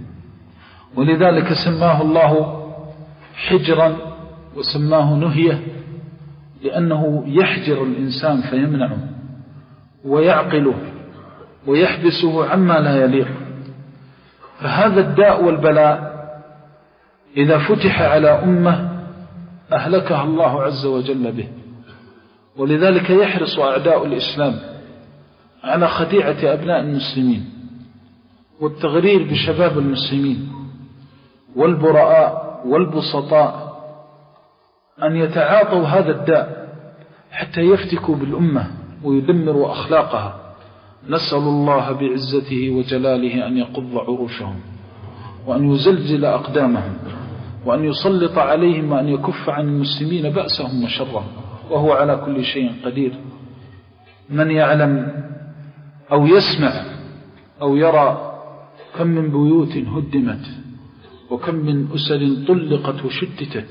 ولذلك سماه الله حجرا وسماه نهية، لأنه يحجر الإنسان فيمنعه ويعقله ويحبسه عما لا يليق. فهذا الداء والبلاء إذا فتح على أمة أهلكها الله عز وجل به. ولذلك يحرص أعداء الإسلام على خديعة أبناء المسلمين والتغرير بشباب المسلمين والبراء والبسطاء أن يتعاطوا هذا الداء حتى يفتكوا بالأمة ويدمروا أخلاقها. نسأل الله بعزته وجلاله أن يقض عروشهم وأن يزلزل أقدامهم وأن يسلط عليهم وأن يكف عن المسلمين بأسهم وشرهم، وهو على كل شيء قدير. من يعلم أو يسمع أو يرى كم من بيوت هدمت، وكم من أسر طلقت وشتتت،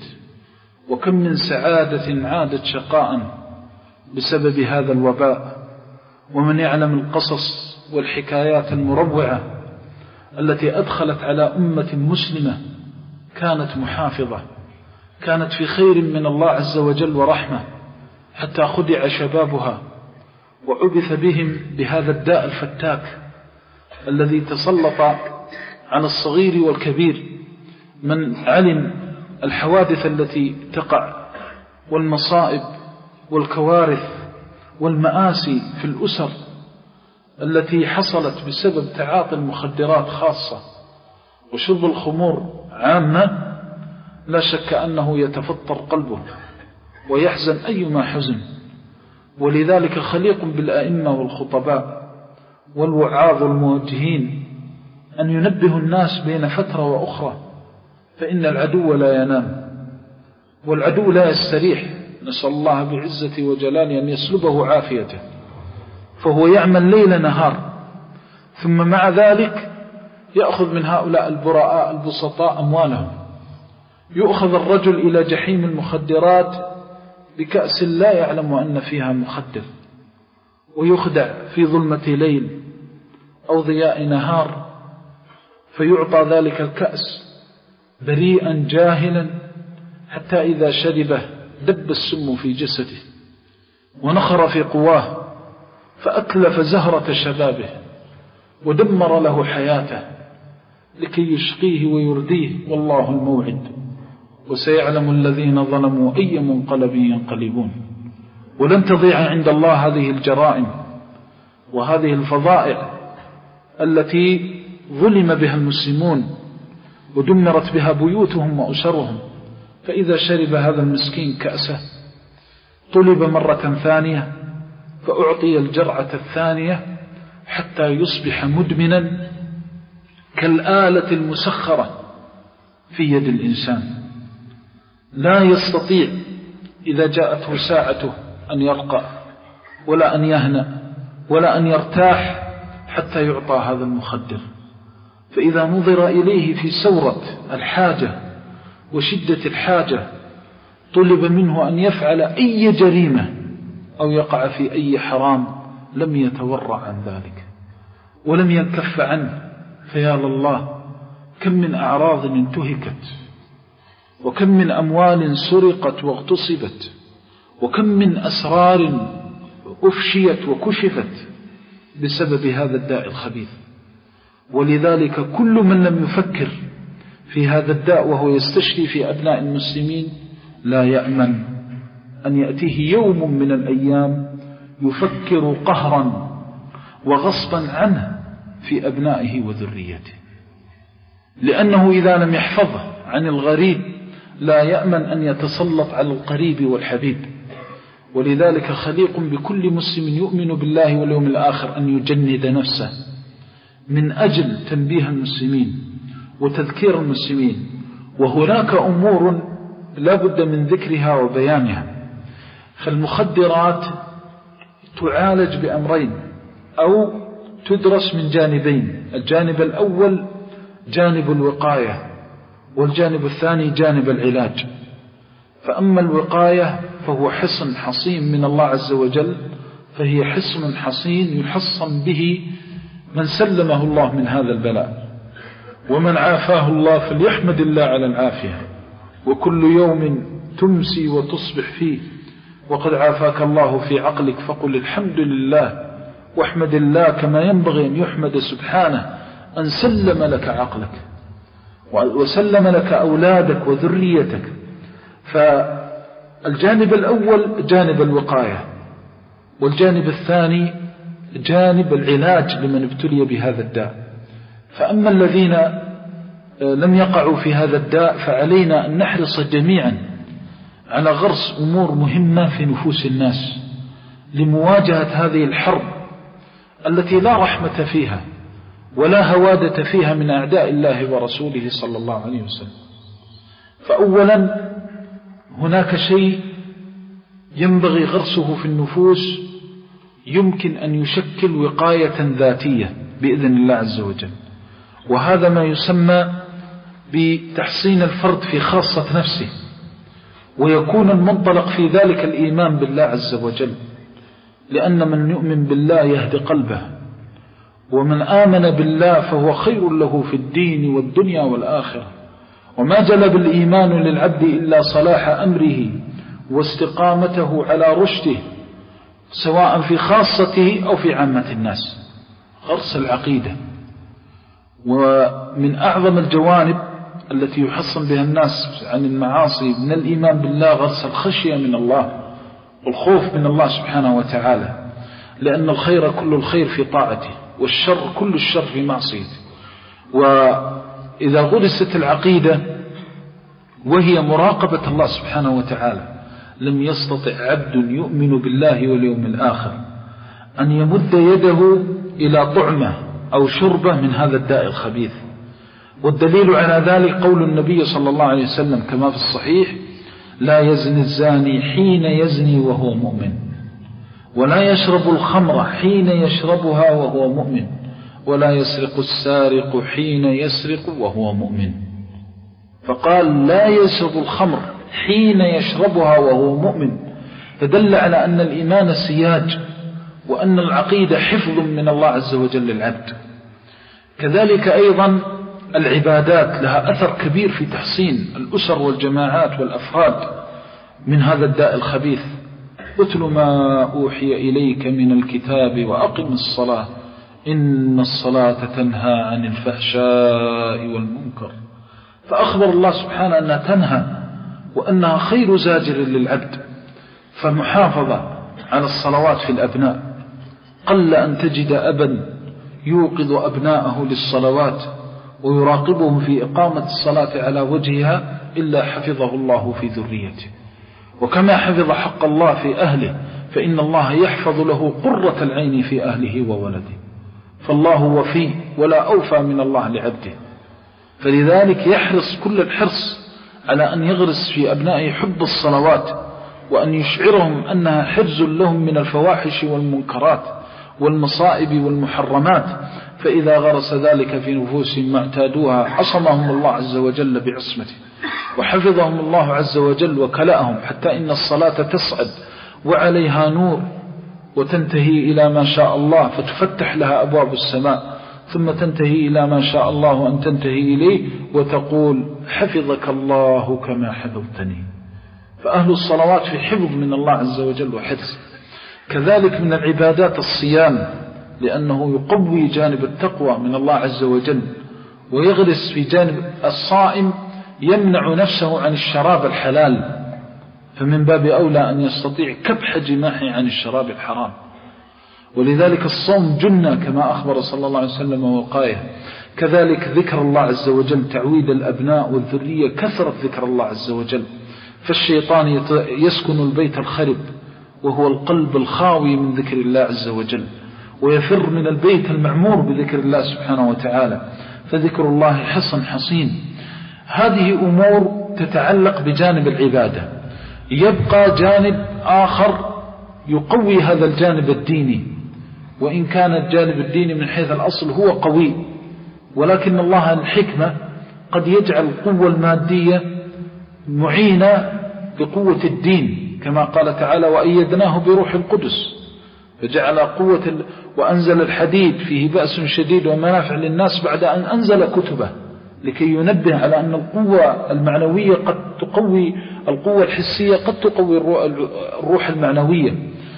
وكم من سعادة عادت شقاء بسبب هذا الوباء، ومن يعلم القصص والحكايات المروعة التي أدخلت على أمة مسلمة كانت محافظة، كانت في خير من الله عز وجل ورحمة، حتى خدع شبابها وعبث بهم بهذا الداء الفتاك الذي تسلط على الصغير والكبير. من علم الحوادث التي تقع والمصائب والكوارث والمآسي في الأسر التي حصلت بسبب تعاطي المخدرات خاصة وشرب الخمور عامة، لا شك أنه يتفطر قلبه ويحزن أيما حزن. ولذلك خليق بالأئمة والخطباء والوعاظ والموجهين أن ينبه الناس بين فترة وأخرى، فإن العدو لا ينام والعدو لا يستريح، نسأل الله بعزة وجلاله أن يسلبه عافيته، فهو يعمل ليل نهار، ثم مع ذلك يأخذ من هؤلاء البراء البسطاء أموالهم. يؤخذ الرجل إلى جحيم المخدرات بكأس لا يعلم أن فيها مخدر، ويخدع في ظلمة ليل أو ضياء نهار، فيعطى ذلك الكأس بريئا جاهلا، حتى إذا شربه دب السم في جسده ونخر في قواه، فأتلف زهرة شبابه ودمر له حياته لكي يشقيه ويرديه، والله الموعد، وسيعلم الذين ظلموا أي منقلب ينقلبون. ولن تضيع عند الله هذه الجرائم وهذه الفظائع التي ظلم بها المسلمون ودمرت بها بيوتهم وأسرهم. فإذا شرب هذا المسكين كأسه طلب مرة ثانية فأعطي الجرعة الثانية حتى يصبح مدمنا كالآلة المسخرة في يد الإنسان، لا يستطيع إذا جاءته ساعته أن يرقى ولا أن يهنأ ولا أن يرتاح حتى يعطى هذا المخدر. فإذا نظر إليه في سورة الحاجة وشدة الحاجة طلب منه أن يفعل أي جريمة أو يقع في أي حرام، لم يتورع عن ذلك ولم ينكف عنه. فيا لله، كم من أعراض انتهكت، وكم من أموال سرقت واغتصبت، وكم من أسرار أفشيت وكشفت بسبب هذا الداء الخبيث. ولذلك كل من لم يفكر في هذا الداء وهو يستشفي في أبناء المسلمين لا يأمن أن يأتيه يوم من الأيام يفكر قهرا وغصبا عنه في أبنائه وذريته، لأنه إذا لم يحفظه عن الغريب لا يأمن أن يتسلط على القريب والحبيب. ولذلك خليق بكل مسلم يؤمن بالله واليوم الآخر أن يجند نفسه من أجل تنبيه المسلمين وتذكير المسلمين. وهناك أمور لا بد من ذكرها وبيانها. فالمخدرات تعالج بأمرين أو تدرس من جانبين: الجانب الأول جانب الوقاية، والجانب الثاني جانب العلاج. فأما الوقاية فهو حصن حصين من الله عز وجل، فهي حصن حصين يحصن به من سلمه الله من هذا البلاء، ومن عافاه الله فليحمد الله على العافية، وكل يوم تمسي وتصبح فيه وقد عافاك الله في عقلك فقل الحمد لله، واحمد الله كما ينبغي أن يحمد سبحانه أن سلم لك عقلك وسلم لك أولادك وذريتك. فالجانب الأول جانب الوقاية، والجانب الثاني جانب العلاج لمن ابتلي بهذا الداء. فأما الذين لم يقعوا في هذا الداء فعلينا أن نحرص جميعا على غرس أمور مهمة في نفوس الناس لمواجهة هذه الحرب التي لا رحمة فيها ولا هوادة فيها من أعداء الله ورسوله صلى الله عليه وسلم. فأولا هناك شيء ينبغي غرسه في النفوس يمكن أن يشكل وقاية ذاتية بإذن الله عز وجل، وهذا ما يسمى بتحصين الفرد في خاصة نفسه، ويكون المنطلق في ذلك الإيمان بالله عز وجل لأن من يؤمن بالله يهدي قلبه، ومن آمن بالله فهو خير له في الدين والدنيا والآخرة. وما جلب الإيمان للعبد إلا صلاح أمره واستقامته على رشده، سواء في خاصته أو في عامة الناس. غرس العقيدة، ومن أعظم الجوانب التي يحصن بها الناس عن المعاصي من الإيمان بالله غرس الخشية من الله والخوف من الله سبحانه وتعالى، لأن الخير كل الخير في طاعته، والشر كل الشر في معصيته. وإذا غرست العقيدة وهي مراقبة الله سبحانه وتعالى، لم يستطع عبد يؤمن بالله واليوم الآخر أن يمد يده إلى طعمة أو شربة من هذا الداء الخبيث. والدليل على ذلك قول النبي صلى الله عليه وسلم كما في الصحيح: لا يزني الزاني حين يزني وهو مؤمن، ولا يشرب الخمر حين يشربها وهو مؤمن، ولا يسرق السارق حين يسرق وهو مؤمن. فقال لا يشرب الخمر حين يشربها وهو مؤمن، فدل على أن الإيمان سياج، وأن العقيدة حفظ من الله عز وجل للعبد. كذلك أيضا العبادات لها أثر كبير في تحسين الأسر والجماعات والأفراد من هذا الداء الخبيث. اتل ما أوحي إليك من الكتاب وأقم الصلاة إن الصلاة تنهى عن الفحشاء والمنكر. فأخبر الله سبحانه أنها تنهى وأنها خير زاجر للعبد. فالمحافظة على الصلوات في الأبناء، قل أن تجد أبا يوقظ أبناءه للصلوات ويراقبهم في إقامة الصلاة على وجهها إلا حفظه الله في ذريته. وكما حفظ حق الله في أهله، فإن الله يحفظ له قرة العين في أهله وولده. فالله وفي ولا أوفى من الله لعبده. فلذلك يحرص كل الحرص على أن يغرس في أبنائه حب الصلوات، وأن يشعرهم أنها حرز لهم من الفواحش والمنكرات والمصائب والمحرمات. فإذا غرس ذلك في نفوسهم ما اعتادوها عصمهم الله عز وجل بعصمته، وحفظهم الله عز وجل وكلأهم، حتى إن الصلاة تصعد وعليها نور وتنتهي إلى ما شاء الله، فتفتح لها أبواب السماء، ثم تنتهي إلى ما شاء الله أن تنتهي إليه، وتقول حفظك الله كما حفظتني. فأهل الصلوات في حفظ من الله عز وجل وحفظ. كذلك من العبادات الصيام، لأنه يقوي جانب التقوى من الله عز وجل، ويغرس في جانب الصائم يمنع نفسه عن الشراب الحلال، فمن باب أولى أن يستطيع كبح جماحه عن الشراب الحرام. ولذلك الصوم جنة كما أخبر صلى الله عليه وسلم ووقاية. كذلك ذكر الله عز وجل، تعويد الأبناء والذرية، كثرة ذكر الله عز وجل. فالشيطان يسكن البيت الخرب وهو القلب الخاوي من ذكر الله عز وجل، ويفر من البيت المعمور بذكر الله سبحانه وتعالى. فذكر الله حصن حصين. هذه أمور تتعلق بجانب العبادة. يبقى جانب آخر يقوي هذا الجانب الديني، وإن كان الجانب الديني من حيث الأصل هو قوي، ولكن الله الحكمة قد يجعل القوة المادية معينة بقوة الدين، كما قال تعالى وأيدناه بروح القدس، فجعل قوة ال... وأنزل الحديد فيه بأس شديد ومنافع للناس بعد أن أنزل كتبه، لكي ينبه على أن القوة المعنوية قد تقوي القوة الحسية، قد تقوي الروح المعنوية.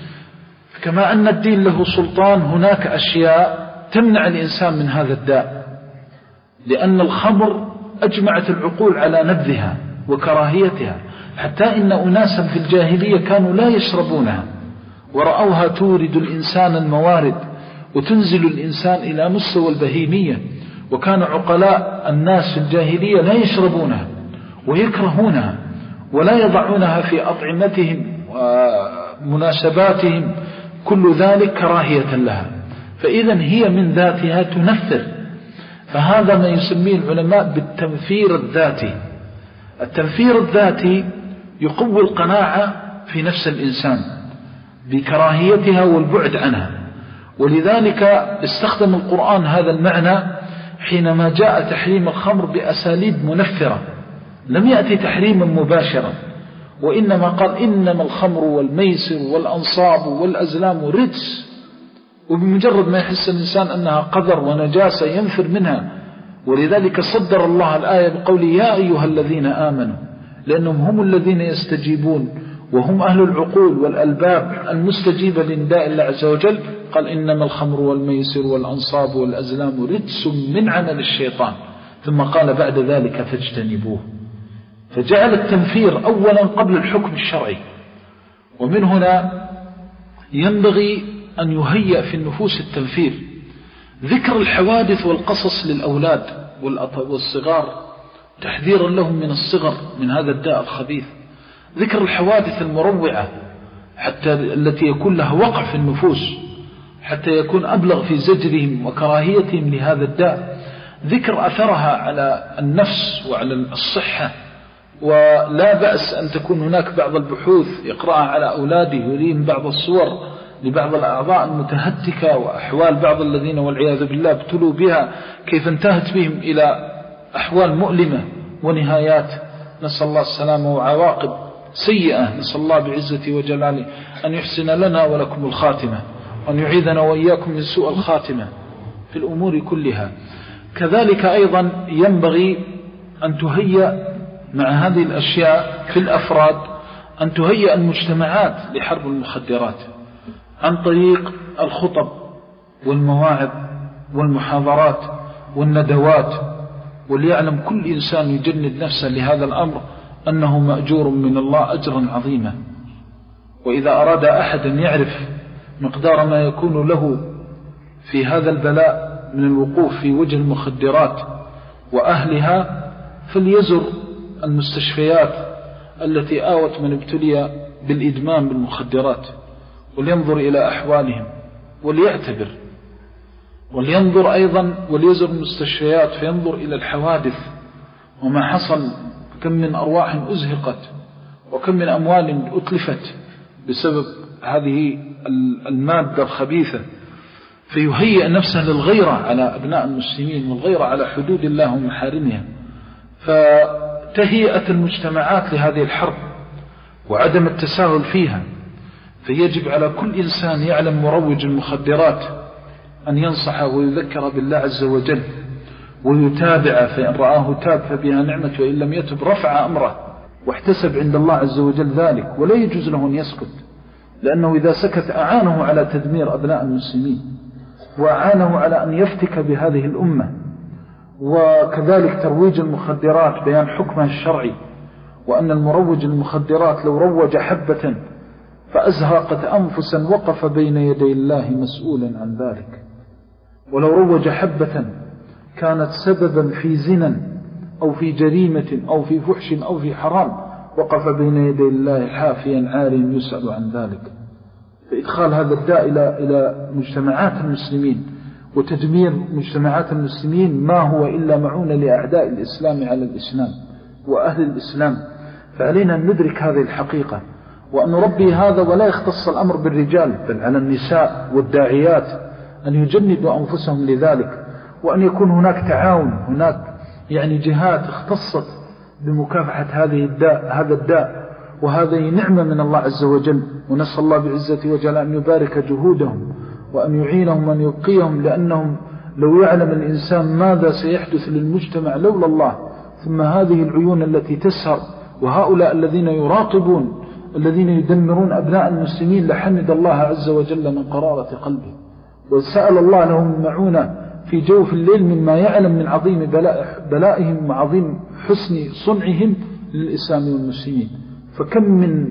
كما أن الدين له سلطان، هناك أشياء تمنع الإنسان من هذا الداء، لأن الخمر أجمعت العقول على نبذها وكراهيتها، حتى إن أناسا في الجاهلية كانوا لا يشربونها، ورأوها تورد الإنسان الموارد وتنزل الإنسان إلى مستوى البهيمية. وكان عقلاء الناس في الجاهلية لا يشربونها ويكرهونها، ولا يضعونها في أطعمتهم ومناسباتهم، كل ذلك كراهية لها. فإذا هي من ذاتها تنفر. فهذا ما يسميه العلماء بالتنفير الذاتي. التنفير الذاتي يقوي القناعة في نفس الإنسان بكراهيتها والبعد عنها. ولذلك استخدم القرآن هذا المعنى حينما جاء تحريم الخمر بأساليب منفرة، لم يأتي تحريما مباشرا، وإنما قال إنما الخمر والميسر والأنصاب والأزلام رجس، وبمجرد ما يحس الإنسان أنها قذر ونجاسة ينفر منها. ولذلك صدر الله الآية بقوله يا أيها الذين آمنوا، لأنهم هم الذين يستجيبون وهم أهل العقول والألباب المستجيبة لنداء الله عز وجل. قال إنما الخمر والميسر والأنصاب والأزلام رجس من عمل الشيطان، ثم قال بعد ذلك فاجتنبوه. فجعل التنفير أولا قبل الحكم الشرعي. ومن هنا ينبغي أن يهيأ في النفوس التنفير. ذكر الحوادث والقصص للأولاد والصغار تحذيرا لهم من الصغر من هذا الداء الخبيث. ذكر الحوادث المروعة حتى التي يكون لها وقع في النفوس، حتى يكون أبلغ في زجرهم وكراهيتهم لهذا الداء. ذكر أثرها على النفس وعلى الصحة. ولا بأس أن تكون هناك بعض البحوث يقرأها على أولاده، يريهم بعض الصور لبعض الأعضاء المتهتكة وأحوال بعض الذين والعياذ بالله ابتلوا بها، كيف انتهت بهم إلى أحوال مؤلمة ونهايات نسأل الله السلامة وعواقب سيئة. نسأل الله بعزة وجلاله أن يحسن لنا ولكم الخاتمة، وأن يعيذنا وإياكم من سوء الخاتمة في الأمور كلها. كذلك أيضا ينبغي أن تهيأ مع هذه الأشياء في الأفراد، أن تهيأ المجتمعات لحرب المخدرات عن طريق الخطب والمواعظ والمحاضرات والندوات. وليعلم كل إنسان يجند نفسه لهذا الأمر أنه مأجور من الله أجرا عظيما. وإذا أراد أحد أن يعرف مقدار ما يكون له في هذا البلاء من الوقوف في وجه المخدرات وأهلها، فليزر المستشفيات التي آوت من ابتلي بالإدمان بالمخدرات، ولينظر إلى أحوالهم وليعتبر. ولينظر أيضا وليزر المستشفيات فينظر إلى الحوادث وما حصل، كم من أرواح أزهقت وكم من أموال أتلفت بسبب هذه المادة الخبيثة. فيهيئ نفسه للغيرة على أبناء المسلمين والغيرة على حدود الله ومحارمها. فتهيئة المجتمعات لهذه الحرب وعدم التساهل فيها. فيجب على كل إنسان يعلم مروج المخدرات أن ينصح ويذكر بالله عز وجل ويتابع، فإن رآه تاب فبها نعمة، وإن لم يتب رفع أمره واحتسب عند الله عز وجل ذلك. ولا يجوز له أن يسكت، لأنه إذا سكت أعانه على تدمير أبناء المسلمين وأعانه على أن يفتك بهذه الأمة. وكذلك ترويج المخدرات بيان حكمها الشرعي، وأن المروج المخدرات لو روج حبة فأزهقت أنفسا وقف بين يدي الله مسؤولا عن ذلك، ولو روج حبة كانت سببا في زنا أو في جريمة أو في فحش أو في حرام وقف بين يدي الله حافيا عاريا يسأل عن ذلك. فإدخال هذا الداء إلى إلى مجتمعات المسلمين وتدمير مجتمعات المسلمين ما هو إلا معونة لأعداء الإسلام على الإسلام وأهل الإسلام. فعلينا أن ندرك هذه الحقيقة وأن نربي هذا، ولا يختص الأمر بالرجال بل على النساء والداعيات أن يجندوا أنفسهم لذلك، وأن يكون هناك تعاون، هناك يعني جهات اختصت بمكافحة هذه الداء هذا الداء وهذه نعمة من الله عز وجل. ونسأل الله بعزته وجل أن يبارك جهودهم وأن يعينهم وأن يبقيهم، لأنهم لو يعلم الإنسان ماذا سيحدث للمجتمع لولا الله، ثم هذه العيون التي تسهر وهؤلاء الذين يراقبون الذين يدمرون أبناء المسلمين لحمد الله عز وجل من قرارة قلبه، وسأل الله لهم معونة في جوف الليل مما يعلم من عظيم بلائهم وعظيم حسن صنعهم للإسلام والمسلمين. فكم من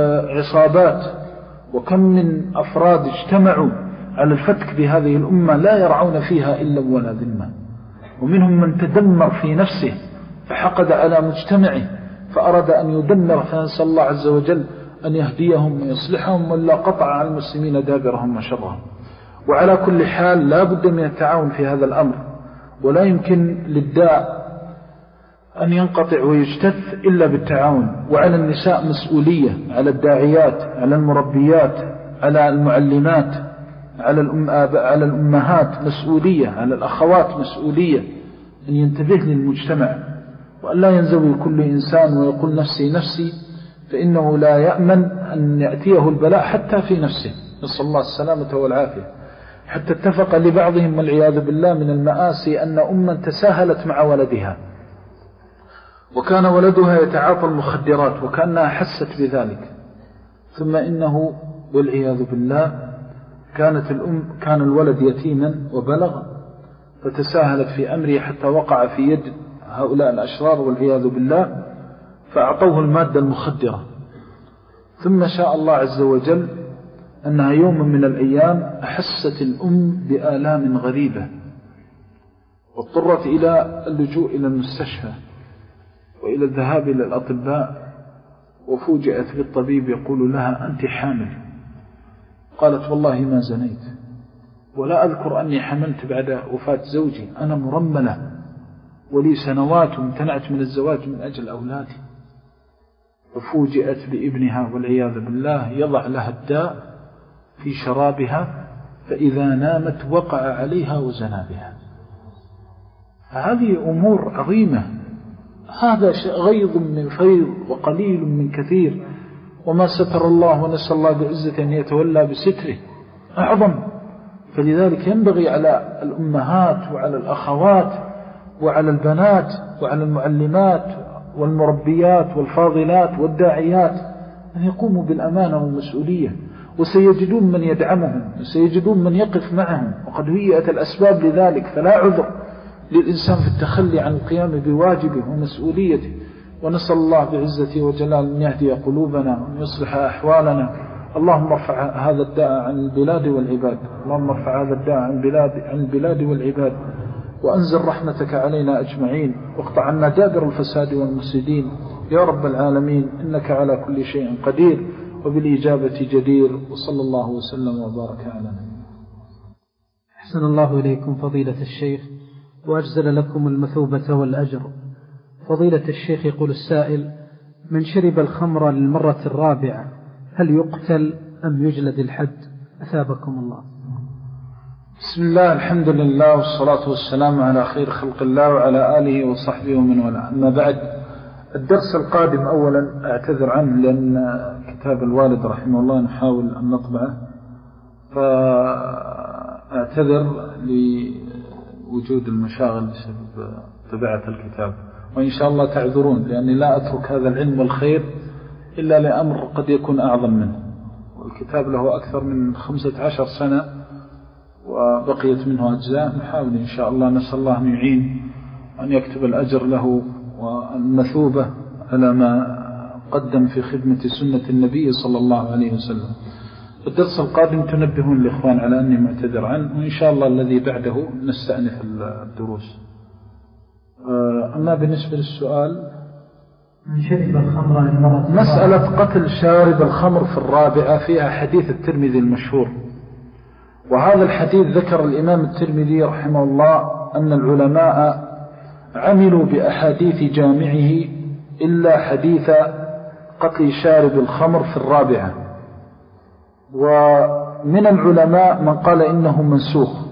عصابات وكم من أفراد اجتمعوا على الفتك بهذه الأمة لا يرعون فيها إلا ولا ذمة، ومنهم من تدمر في نفسه فحقد على مجتمعه فأراد أن يدمر، فنسأل الله عز وجل أن يهديهم ويصلحهم، ولا قطع على المسلمين دابرهم وشرهم. وعلى كل حال لا بد من التعاون في هذا الأمر، ولا يمكن للداء أن ينقطع ويجتث إلا بالتعاون. وعلى النساء مسؤولية، على الداعيات، على المربيات، على المعلمات، على, الأم... على الأمهات مسؤولية، على الأخوات مسؤولية أن ينتبه للمجتمع، وأن لا ينزوي كل إنسان ويقول نفسي نفسي، فإنه لا يأمن أن يأتيه البلاء حتى في نفسه، نسأل الله السلامة والعافية. حتى اتفق لبعضهم والعياذ بالله من المآسي أن أما تساهلت مع ولدها وكان ولدها يتعاطى المخدرات وكأنها حست بذلك، ثم إنه والعياذ بالله كانت الأم كان الولد يتيما وبلغ فتساهلت في أمره حتى وقع في يد هؤلاء الأشرار والعياذ بالله فأعطوه المادة المخدرة. ثم شاء الله عز وجل أنها يوم من الأيام أحست الأم بآلام غريبة واضطرت إلى اللجوء إلى المستشفى وإلى الذهاب إلى الأطباء، وفوجئت بالطبيب يقول لها أنت حامل. قالت والله ما زنيت ولا أذكر أني حملت بعد وفاة زوجي، أنا مرملة ولي سنوات وامتنعت من الزواج من أجل أولادي. ففوجئت بابنها والعياذ بالله يضع لها الداء في شرابها، فإذا نامت وقع عليها وزنا بها. هذه أمور عظيمة، هذا غيظ من فيض وقليل من كثير، وما ستر الله ونسأل الله بعزة أن يتولى بستره أعظم. فلذلك ينبغي على الأمهات وعلى الأخوات وعلى البنات وعلى المعلمات والمربيات والفاضلات والداعيات أن يقوموا بالأمانة والمسؤولية، وسيجدون من يدعمهم وسيجدون من يقف معهم، وقد هيئت الأسباب لذلك، فلا عذر للإنسان في التخلي عن القيام بواجبه ومسؤوليته. ونسأل الله بعزته وجلال أن يهدي قلوبنا وأن يصلح أحوالنا. اللهم ارفع هذا الداء عن البلاد والعباد، اللهم ارفع هذا الداء عن البلاد, عن البلاد والعباد، وأنزل رحمتك علينا أجمعين، واقطع عنا دابر الفساد والمفسدين يا رب العالمين، إنك على كل شيء قدير وبالإجابة جدير. وصلى الله وسلم وبارك على نبينا. أحسن الله إليكم فضيلة الشيخ وأجزل لكم المثوبة والأجر. فضيلة الشيخ يقول السائل: من شرب الخمر للمرة الرابعة هل يقتل أم يجلد الحد؟ أثابكم الله. بسم الله، الحمد لله والصلاة والسلام على خير خلق الله وعلى آله وصحبه ومن والاه. أما بعد، الدرس القادم أولا أعتذر عنه لأن كتاب الوالد رحمه الله نحاول أن نطبعه، فأعتذر لوجود المشاغل بسبب طباعة الكتاب، وإن شاء الله تعذرون لأني لا أترك هذا العلم والخير إلا لأمر قد يكون أعظم منه. والكتاب له أكثر من خمسة عشر سنة وبقيت منه أجزاء، نحاول إن شاء الله نسأل الله أن يعين أن يكتب الأجر له والمثوبة على ما قدم في خدمة سنة النبي صلى الله عليه وسلم. الدرس القادم تنبهون الإخوان على أني معتذر عنه، وإن شاء الله الذي بعده نستأنف الدروس. أما بالنسبة للسؤال، من شرب الخمر للمرة، مسألة قتل شارب الخمر في الرابعة فيها حديث الترمذي المشهور، وهذا الحديث ذكر الإمام الترمذي رحمه الله أن العلماء عملوا بأحاديث جامعه إلا حديث قتل شارب الخمر في الرابعة. ومن العلماء من قال إنه منسوخ،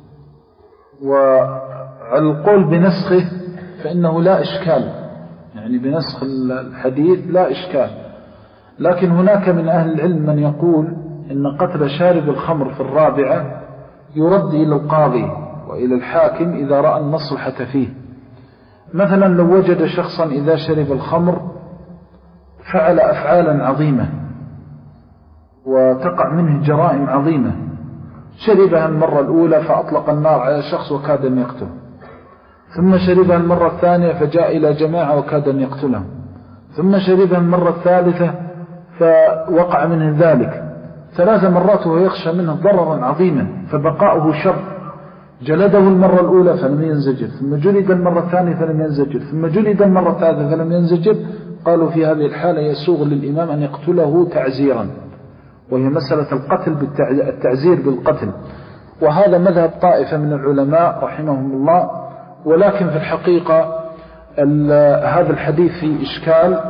وعلى القول بنسخه فإنه لا إشكال، يعني بنسخ الحديث لا إشكال. لكن هناك من أهل العلم من يقول إن قتل شارب الخمر في الرابعة يرد إلى القاضي وإلى الحاكم إذا رأى المصلحة فيه. مثلا لو وجد شخصا إذا شرب الخمر فعل أفعالا عظيمة وتقع منه جرائم عظيمة، شربها المرة الأولى فأطلق النار على شخص وكاد أن يقتله، ثم شربها المرة الثانية فجاء إلى جماعة وكاد أن يقتلهم، ثم شربها المرة الثالثة فوقع منه ذلك ثلاث مرات وهو يخشى منه ضررا عظيما فبقاؤه شر. جلده المرة الأولى فلم ينزجر، ثم جلد المرة الثانية فلم ينزجر، ثم جلد المرة الثالثة فلم ينزجر. قالوا في هذه الحالة يسوغ للإمام أن يقتله تعزيرا، وهي مسألة القتل بالتعزير بالقتل. وهذا مذهب طائفة من العلماء رحمهم الله، ولكن في الحقيقة هذا الحديث فيه إشكال،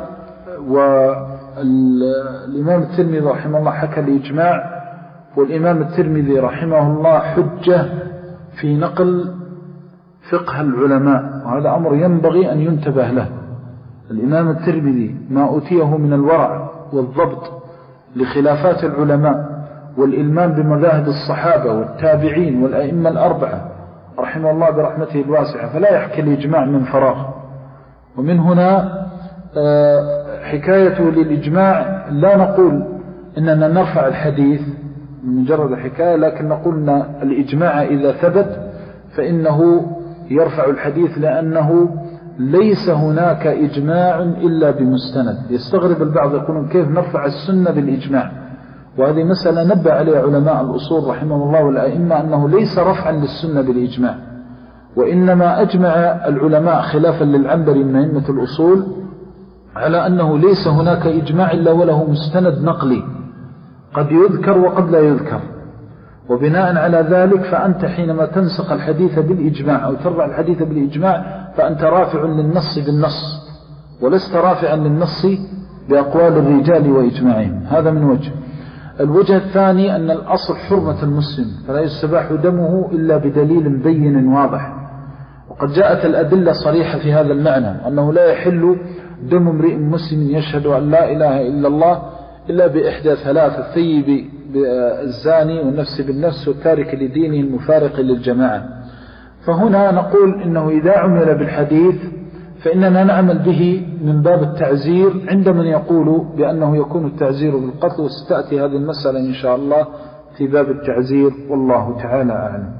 والإمام الترمذي رحمه الله حكى الإجماع، والإمام الترمذي رحمه الله حجة في نقل فقه العلماء، وهذا أمر ينبغي أن ينتبه له، الإمام الترمذي ما أوتيه من الورع والضبط لخلافات العلماء والإلمام بمذاهب الصحابة والتابعين والأئمة الأربعة رحمه الله برحمته الواسعة، فلا يحكي الإجماع من فراغ. ومن هنا حكايته للإجماع لا نقول إننا نرفع الحديث من مجرد حكاية، لكن نقول أن الإجماع إذا ثبت فإنه يرفع الحديث، لأنه ليس هناك إجماع إلا بمستند. يستغرب البعض يقولون كيف نرفع السنة بالإجماع، وهذه مسألة نبه عليها علماء الأصول رحمه الله والأئمة أنه ليس رفعا للسنة بالإجماع، وإنما أجمع العلماء خلافا للعنبري من أئمة الأصول على أنه ليس هناك إجماع إلا وله مستند نقلي قد يذكر وقد لا يذكر. وبناء على ذلك فأنت حينما تنسق الحديث بالإجماع أو ترفع الحديث بالإجماع فأنت رافع للنص بالنص، ولست رافعا للنص بأقوال الرجال وإجماعهم. هذا من وجه. الوجه الثاني أن الأصل حرمة المسلم، فلا يستباح دمه إلا بدليل بين واضح، وقد جاءت الأدلة صريحة في هذا المعنى، أنه لا يحل دم امرئ مسلم يشهد أن لا إله إلا الله إلا بإحدى ثلاث: الثيب بالزاني والنفس بالنفس والتارك لدينه المفارق للجماعة. فهنا نقول إنه إذا عمل بالحديث فإننا نعمل به من باب التعزير عند من يقول بأنه يكون التعزير بالقتل، وستأتي هذه المسألة إن شاء الله في باب التعزير، والله تعالى أعلم.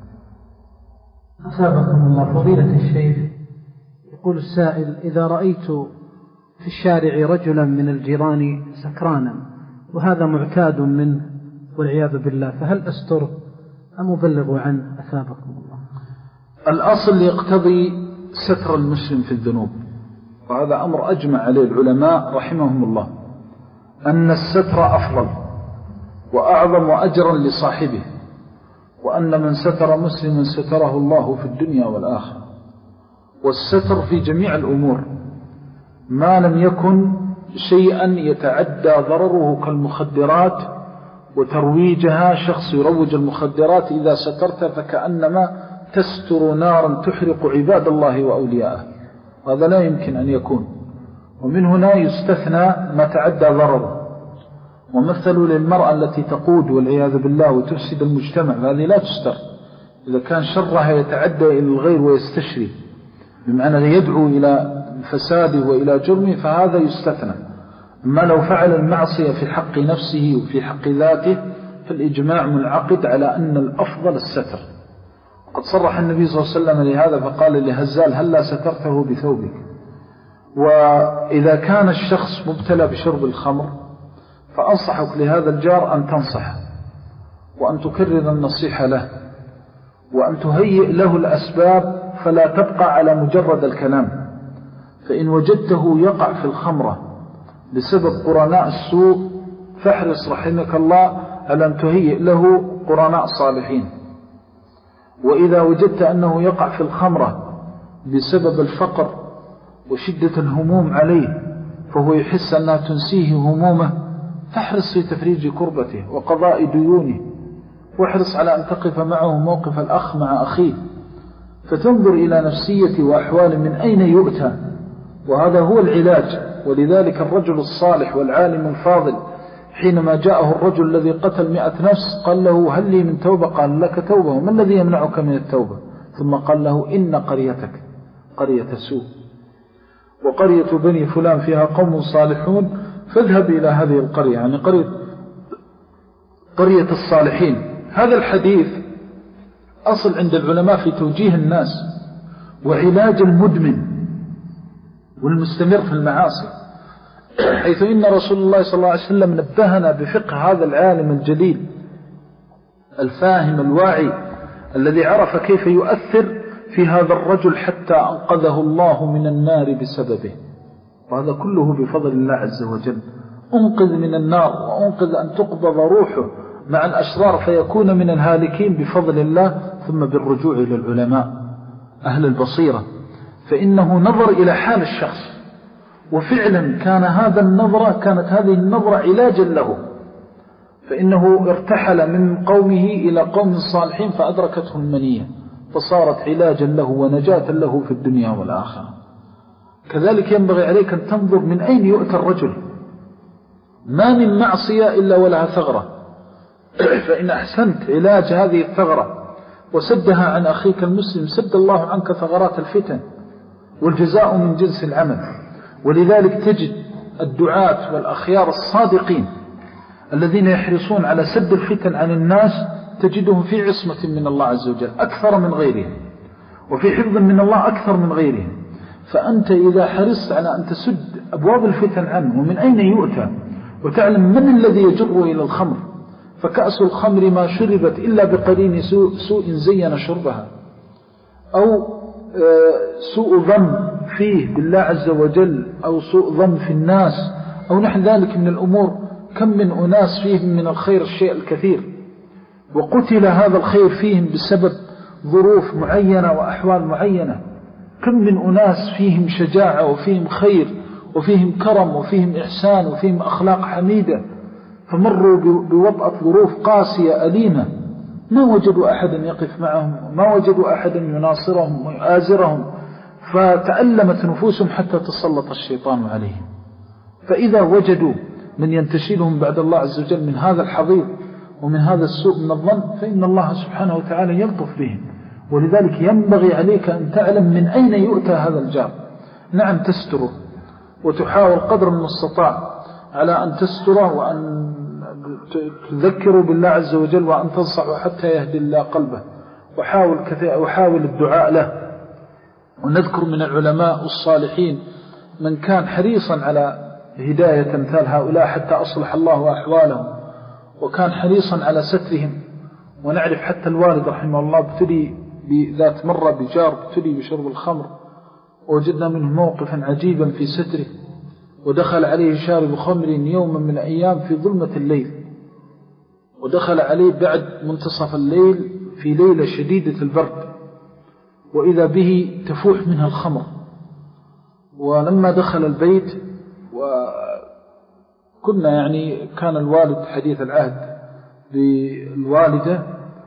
أصابكم الله فضيلة الشيخ. يقول السائل: إذا رأيت في الشارع رجلا من الجيران سكرانا وهذا معتاد منه والعياذ بالله، فهل أستر أم أبلغ عنه؟ أثابكم الله. الأصل يقتضي ستر المسلم في الذنوب، وهذا أمر أجمع عليه العلماء رحمهم الله، أن الستر أفضل وأعظم أجرا لصاحبه، وأن من ستر مسلما ستره الله في الدنيا والآخرة. والستر في جميع الأمور ما لم يكن شيئا يتعدى ضرره كالمخدرات وترويجها. شخص يروج المخدرات إذا سترت فكأنما تستر نارا تحرق عباد الله وأولياءه، وهذا لا يمكن أن يكون. ومن هنا يستثنى ما تعدى ضرره. ومثلوا للمرأة التي تقود والعياذ بالله وتفسد المجتمع، هذه لا تستر. إذا كان شرها يتعدى إلى الغير ويستشري بمعنى يدعو إلى فساده وإلى جرمه فهذا يستثنى. أما لو فعل المعصية في حق نفسه وفي حق ذاته فالإجماع منعقد على أن الأفضل الستر. قد صرح النبي صلى الله عليه وسلم لهذا فقال لهزال: هل لا سترته بثوبك؟ وإذا كان الشخص مبتلى بشرب الخمر فأنصحك لهذا الجار أن تنصح وأن تكرر النصيحة له وأن تهيئ له الأسباب، فلا تبقى على مجرد الكلام. فإن وجدته يقع في الخمرة بسبب قرناء السوء فاحرص رحمك الله على أن تهيئ له قرناء صالحين. وإذا وجدت أنه يقع في الخمرة بسبب الفقر وشدة الهموم عليه فهو يحس أنها تنسيه همومه، فاحرص في تفريج كربته وقضاء ديونه، واحرص على أن تقف معه موقف الأخ مع أخيه، فتنظر إلى نفسية وأحوال من أين يؤتى، وهذا هو العلاج. ولذلك الرجل الصالح والعالم الفاضل حينما جاءه الرجل الذي قتل مئة نفس قال له: هل لي من توبة؟ قال: لك توبة، وما الذي يمنعك من التوبة؟ ثم قال له: إن قريتك قرية سوء، وقرية بني فلان فيها قوم صالحون، فاذهب إلى هذه القرية، يعني قرية, قرية الصالحين. هذا الحديث أصل عند العلماء في توجيه الناس وعلاج المدمن والمستمر في المعاصي، حيث إن رسول الله صلى الله عليه وسلم نبهنا بفقه هذا العالم الجليل الفاهم الواعي الذي عرف كيف يؤثر في هذا الرجل حتى أنقذه الله من النار بسببه، وهذا كله بفضل الله عز وجل. أنقذ من النار وأنقذ أن تقبض روحه مع الأشرار فيكون من الهالكين بفضل الله، ثم بالرجوع إلى العلماء أهل البصيرة، فإنه نظر إلى حال الشخص، وفعلا كان هذا النظرة كانت هذه النظرة علاجا له، فإنه ارتحل من قومه إلى قوم صالحين فأدركته المنية فصارت علاجا له ونجاة له في الدنيا والآخرة. كذلك ينبغي عليك أن تنظر من أين يؤتى الرجل. ما من معصية إلا ولها ثغرة، فإن أحسنت علاج هذه الثغرة وسدها عن أخيك المسلم سد الله عنك ثغرات الفتن، والجزاء من جنس العمل. ولذلك تجد الدعاة والأخيار الصادقين الذين يحرصون على سد الفتن عن الناس تجدهم في عصمة من الله عز وجل أكثر من غيرهم، وفي حفظ من الله أكثر من غيرهم. فأنت إذا حرصت على أن تسد أبواب الفتن عنه ومن أين يؤتى، وتعلم من الذي يجره إلى الخمر، فكأس الخمر ما شربت إلا بقرين سوء, سوء زين شربها، أو سوء ظن فيه بالله عز وجل، أو سوء ظن في الناس، أو نحن ذلك من الأمور. كم من أناس فيهم من الخير الشيء الكثير، وقتل هذا الخير فيهم بسبب ظروف معينة وأحوال معينة. كم من أناس فيهم شجاعة وفيهم خير وفيهم كرم وفيهم إحسان وفيهم أخلاق حميدة، فمروا بوضعة ظروف قاسية أليمة، ما وجدوا أحدا يقف معهم، ما وجدوا أحدا يناصرهم ويآزرهم، فتألمت نفوسهم حتى تسلط الشيطان عليهم. فإذا وجدوا من ينتشلهم بعد الله عز وجل من هذا الحضيض ومن هذا السوء من الظن، فإن الله سبحانه وتعالى يلطف بهم. ولذلك ينبغي عليك أن تعلم من أين يؤتى هذا الجار. نعم تستره وتحاول قدر المستطاع على أن تستره وأن تذكره بالله عز وجل وأن تنصحه حتى يهدي الله قلبه، وحاول, وحاول الدعاء له. ونذكر من العلماء الصالحين من كان حريصا على هداية أمثال هؤلاء حتى أصلح الله أحوالهم، وكان حريصا على سترهم. ونعرف حتى الوالد رحمه الله ابتلي بذات مرة بجار ابتلي بشرب الخمر، ووجدنا منه موقفا عجيبا في ستره. ودخل عليه شارب خمر يوما من الأيام في ظلمة الليل، ودخل عليه بعد منتصف الليل في ليلة شديدة البرد، وإذا به تفوح منها الخمر. ولما دخل البيت، وكنا يعني كان الوالد حديث العهد بالوالدة،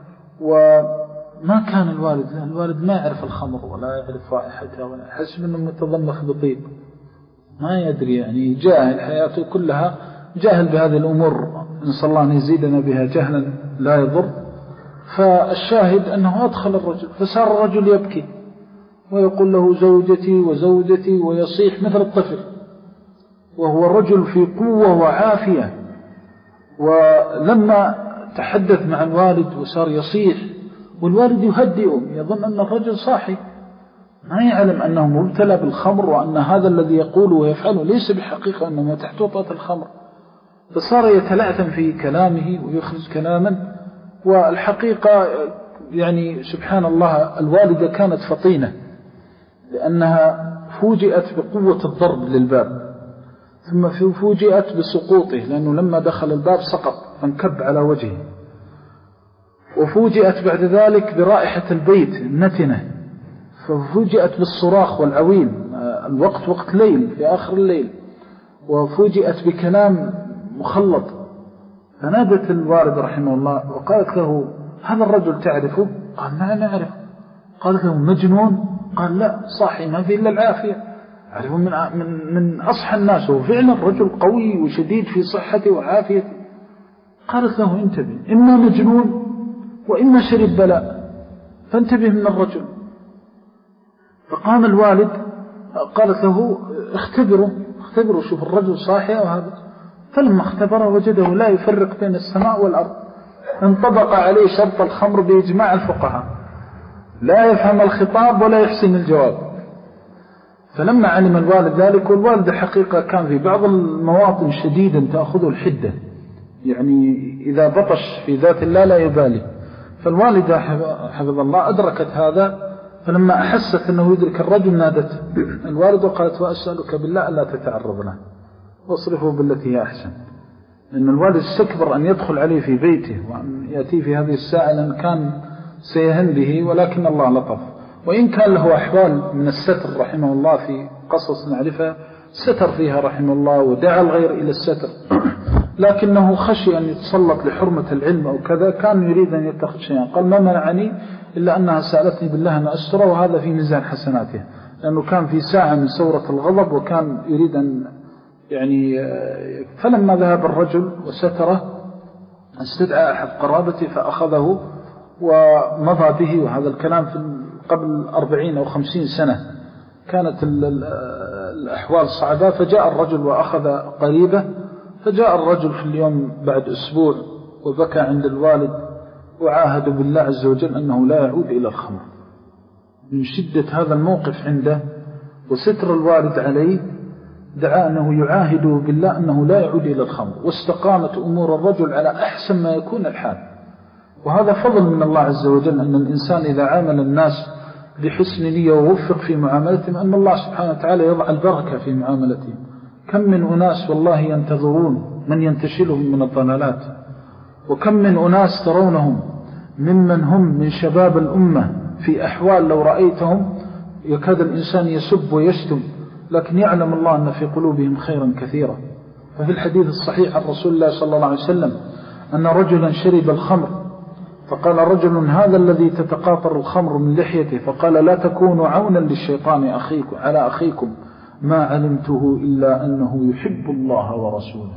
وما كان الوالد الوالد ما يعرف الخمر ولا يعرف رائحتها ولا يحسب أنه متضمخ بطيب، ما يدري، يعني جاهل حياته كلها جاهل بهذه الأمور، نسأل الله أن يزيدنا بها جهلا لا يضر. فالشاهد أنه أدخل الرجل، فصار الرجل يبكي ويقول له زوجتي وزوجتي ويصيح مثل الطفل، وهو الرجل في قوة وعافية. ولما تحدث مع الوالد وصار يصيح، والوالد يهدئه، يظن أن الرجل صاحي، ما يعلم أنه مبتلى بالخمر، وأن هذا الذي يقوله ويفعله ليس بحقيقة أنه تحت وطأة الخمر. فصار يتلعثم في كلامه ويخرج كلاما. والحقيقة يعني سبحان الله الوالدة كانت فطينة، لأنها فوجئت بقوة الضرب للباب، ثم فوجئت بسقوطه، لأنه لما دخل الباب سقط فانكب على وجهه، وفوجئت بعد ذلك برائحة البيت النتنة، ففوجئت بالصراخ والعويل، الوقت وقت ليل في آخر الليل، وفوجئت بكلام مخلط. فنادت الوالد رحمه الله وقالت له هذا الرجل تعرفه؟ قال ما نعرف. قالت له مجنون؟ قال لا، صاحي ما فيه إلا العافية، أعرفه من, من, من أصحى الناس، وفعلا رجل قوي وشديد في صحته وعافيته. قالت له انتبه، إما مجنون وإما شرب بلاء، فانتبه من الرجل. فقام الوالد قالت له اختبروا اختبروا شوف الرجل صاحي أو هذا. فلما اختبره وجده لا يفرق بين السماء والأرض، انطبق عليه شرط الخمر بإجماع الفقهاء، لا يفهم الخطاب ولا يحسن الجواب. فلما علم الوالد ذلك، والوالد حقيقة كان في بعض المواطن شديدا تأخذه الحدة، يعني إذا بطش في ذات الله لا يبالي. فالوالدة حفظ الله أدركت هذا، فلما أحست أنه يدرك الرجل نادت الوالد وقالت وأسألك بالله ألا تتعرض له واصرفه بالتي هي أحسن. لأن الوالد استكبر أن يدخل عليه في بيته وأن يأتي في هذه الساعة، لأن كان سيهن به، ولكن الله لطف. وإن كان له أحوال من الستر رحمه الله في قصص نعرفها ستر فيها رحمه الله ودعا الغير إلى الستر، لكنه خشي أن يتسلط لحرمة العلم أو كذا، كان يريد أن يتخذ شيئا. قال ما منعني إلا أنها سألتني بالله أن أستره، وهذا في ميزان حسناته. لأنه كان في ساعة من سورة الغضب وكان يريد أن يعني فلما ذهب الرجل وستره استدعى أحد قرابته فأخذه ومضى به. وهذا الكلام في قبل أربعين أو خمسين سنة كانت الأحوال صعبة. فجاء الرجل وأخذ قريبة. فجاء الرجل في اليوم بعد أسبوع وبكى عند الوالد وعاهد بالله عز وجل أنه لا يعود إلى الخمر. من شدة هذا الموقف عنده وستر الوالد عليه دعا أنه يعاهده بالله أنه لا يعود إلى الخمر. واستقامت أمور الرجل على أحسن ما يكون الحال. وهذا فضل من الله عز وجل أن الإنسان إذا عامل الناس بحسن نية ووفق في معاملتهم أن الله سبحانه وتعالى يضع البركة في معاملتهم. كم من أناس والله ينتظرون من ينتشلهم من الضلالات، وكم من أناس ترونهم ممن هم من شباب الأمة في أحوال لو رأيتهم يكاد الإنسان يسب ويشتم، لكن يعلم الله أن في قلوبهم خيرا كثيرا. ففي الحديث الصحيح عن رسول الله صلى الله عليه وسلم أن رجلا شرب الخمر فقال رجل هذا الذي تتقاطر الخمر من لحيته، فقال لا تكونوا عونا للشيطان أخيكم على أخيكم ما علمته إلا أنه يحب الله ورسوله.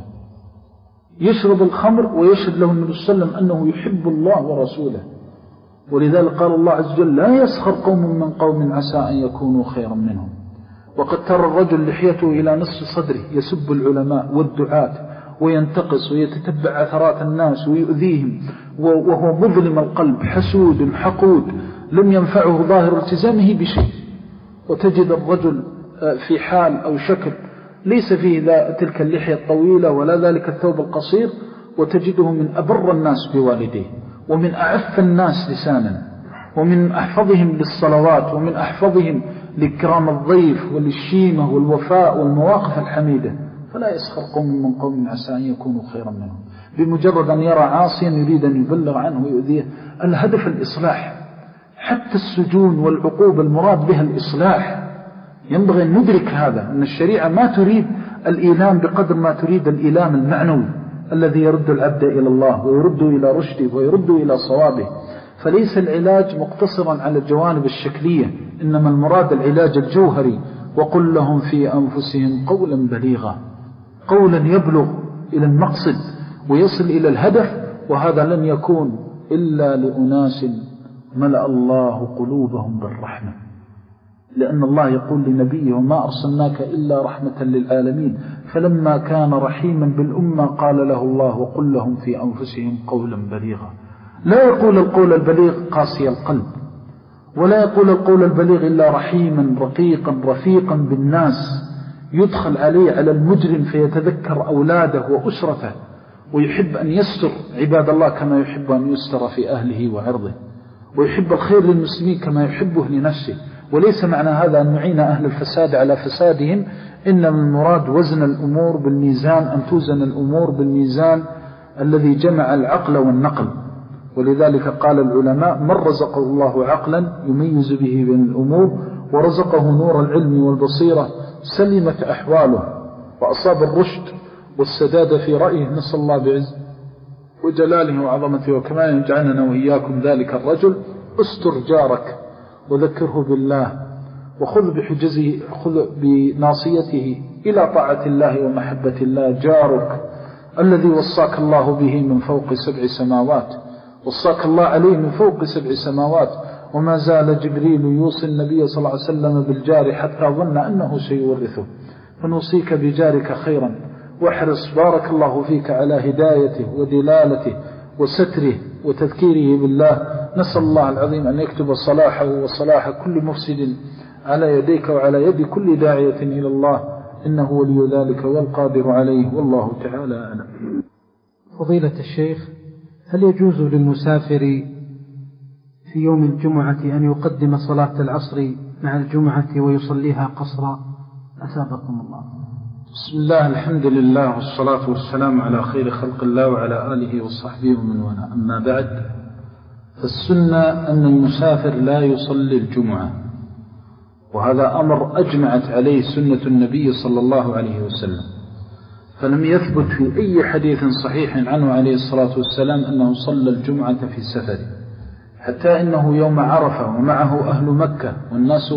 يشرب الخمر ويشهد له النبي صلى الله عليه وسلم أنه يحب الله ورسوله. ولذلك قال الله عز وجل لا يسخر قوم من قوم عسى أن يكونوا خيرا منهم. وقد ترى الرجل لحيته إلى نصف صدره يسب العلماء والدعاة وينتقص ويتتبع عثرات الناس ويؤذيهم، وهو مظلم القلب حسود حقود لم ينفعه ظاهر التزامه بشيء. وتجد الرجل في حال أو شكل ليس فيه تلك اللحية الطويلة ولا ذلك الثوب القصير، وتجده من أبر الناس بوالديه ومن أعف الناس لسانا ومن أحفظهم للصلوات ومن أحفظهم لإكرام الضيف وللشيمة والوفاء والمواقف الحميدة. فلا يسخر قوم من قوم عسى أن يكونوا خيرا منهم. بمجرد أن يرى عاصيا يريد أن يبلغ عنه ويؤذيه. الهدف الإصلاح. حتى السجون والعقوبة المراد بها الإصلاح. ينبغي أن ندرك هذا، أن الشريعة ما تريد الإيلام بقدر ما تريد الإيلام المعنوي الذي يرد العبد إلى الله ويرد إلى رشده ويرد إلى صوابه. فليس العلاج مقتصرا على الجوانب الشكلية، إنما المراد العلاج الجوهري. وقل لهم في أنفسهم قولا بليغا، قولا يبلغ إلى المقصد ويصل إلى الهدف. وهذا لن يكون إلا لأناس ملأ الله قلوبهم بالرحمة، لأن الله يقول لنبيه وما أرسلناك إلا رحمة للعالمين. فلما كان رحيما بالأمة قال له الله وقل لهم في أنفسهم قولا بليغا. لا يقول القول البليغ قاسي القلب، ولا يقول القول البليغ إلا رحيما رقيقا رفيقا بالناس، يدخل عليه على المجرم فيتذكر أولاده وأسرته، ويحب أن يستر عباد الله كما يحب أن يستر في أهله وعرضه، ويحب الخير للمسلمين كما يحبه لنفسه. وليس معنى هذا أن نعين أهل الفساد على فسادهم، إنما المراد وزن الأمور بالميزان، أن توزن الأمور بالميزان الذي جمع العقل والنقل. ولذلك قال العلماء من رزقه الله عقلا يميز به بين الأمور ورزقه نور العلم والبصيرة سلمت أحواله وأصاب الرشد والسداد في رأيه. نسأل الله بعز وجلاله وعظمته وكمان يجعلنا وإياكم ذلك الرجل. استر جارك وذكره بالله وخذ بحجزه، خذ بناصيته إلى طاعة الله ومحبة الله. جارك الذي وصاك الله به من فوق سبع سماوات، وصاك الله عليه من فوق سبع سماوات. وما زال جبريل يوصي النبي صلى الله عليه وسلم بالجار حتى ظن أنه سيورثه. فنوصيك بجارك خيرا، واحرص بارك الله فيك على هدايته ودلالته وستره وتذكيره بالله. نسأل الله العظيم أن يكتب صلاحه وصلاح كل مفسد على يديك وعلى يد كل داعية إلى الله، إنه ولي ذلك والقادر عليه، والله تعالى أعلم. فضيلة الشيخ، هل يجوز للمسافر في يوم الجمعة أن يقدم صلاة العصر مع الجمعة ويصليها قصرا؟ أثابكم الله. بسم الله، الحمد لله والصلاة والسلام على خير خلق الله وعلى آله وصحبه ومن والاه. أما بعد، فالسنة أن المسافر لا يصلي الجمعة، وهذا أمر أجمعت عليه سنة النبي صلى الله عليه وسلم. فلم يثبت في أي حديث صحيح عنه عليه الصلاة والسلام أنه صلى الجمعة في سفره، حتى إنه يوم عرفة ومعه أهل مكة والناس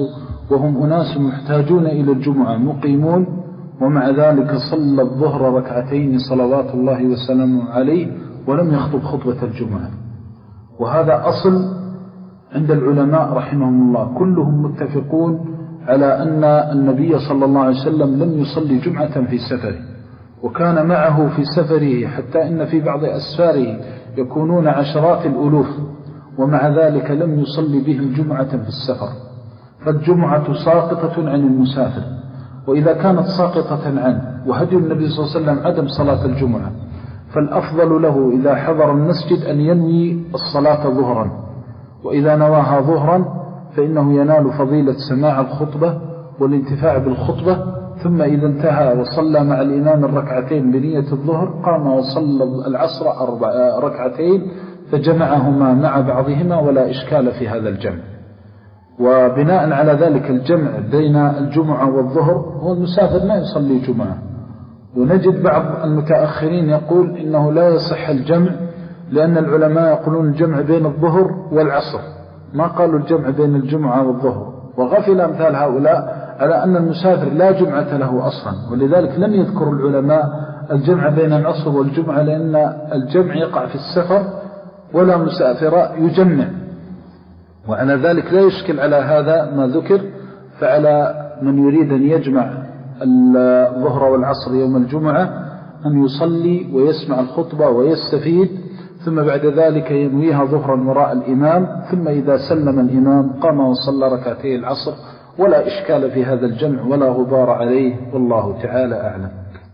وهم أناس محتاجون إلى الجمعة مقيمون، ومع ذلك صلى الظهر ركعتين صلوات الله وسلامه عليه ولم يخطب خطبة الجمعة. وهذا أصل عند العلماء رحمهم الله، كلهم متفقون على أن النبي صلى الله عليه وسلم لم يصلي جمعة في سفره، وكان معه في سفره حتى إن في بعض أسفاره يكونون عشرات الألوف، ومع ذلك لم يصلي بهم جمعة في السفر. فالجمعة ساقطة عن المسافر، وإذا كانت ساقطة عنه وهدي النبي صلى الله عليه وسلم عدم صلاة الجمعة، فالأفضل له إذا حضر المسجد أن ينوي الصلاة ظهرا، وإذا نواها ظهرا فإنه ينال فضيلة سماع الخطبة والانتفاع بالخطبة، ثم إذا انتهى وصلى مع الإمام الركعتين بنية الظهر قام وصلى العصر أربع ركعتين فجمعهما مع بعضهما ولا إشكال في هذا الجمع. وبناء على ذلك الجمع بين الجمعة والظهر هو المسافر ما يصلي جمعة. ونجد بعض المتأخرين يقول إنه لا يصح الجمع، لأن العلماء يقولون الجمع بين الظهر والعصر، ما قالوا الجمع بين الجمعة والظهر. وغفل أمثال هؤلاء على أن المسافر لا جمعة له أصلا، ولذلك لم يذكر العلماء الجمع بين العصر والجمعة، لأن الجمع يقع في السفر ولا مسافر يجمع. وعلى ذلك لا يشكل على هذا ما ذكر، فعلى من يريد أن يجمع الظهر والعصر يوم الجمعة أن يصلي ويسمع الخطبة ويستفيد، ثم بعد ذلك ينويها ظهرا وراء الإمام، ثم إذا سلم الإمام قام وصلى ركعتي العصر، ولا إشكال في هذا الجمع ولا غبار عليه، والله تعالى أعلم.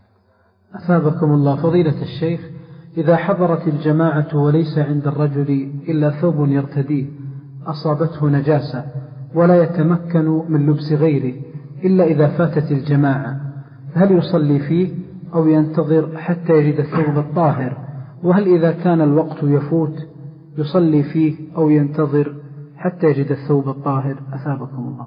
أثابكم الله فضيلة الشيخ، إذا حضرت الجماعة وليس عند الرجل إلا ثوب يرتديه أصابته نجاسة ولا يتمكن من لبس غيره إلا إذا فاتت الجماعة، هل يصلي فيه أو ينتظر حتى يجد الثوب الطاهر؟ وهل إذا كان الوقت يفوت يصلي فيه أو ينتظر حتى يجد الثوب الطاهر؟ أثابكم الله.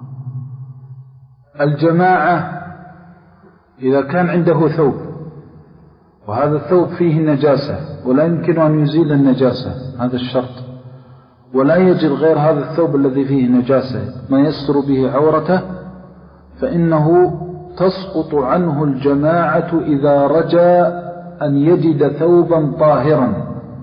الجماعة إذا كان عنده ثوب وهذا الثوب فيه نجاسة ولا يمكن أن يزيل النجاسة، هذا الشرط، ولا يجد غير هذا الثوب الذي فيه نجاسة ما يستر به عورته، فإنه تسقط عنه الجماعة إذا رجى أن يجد ثوبا طاهرا.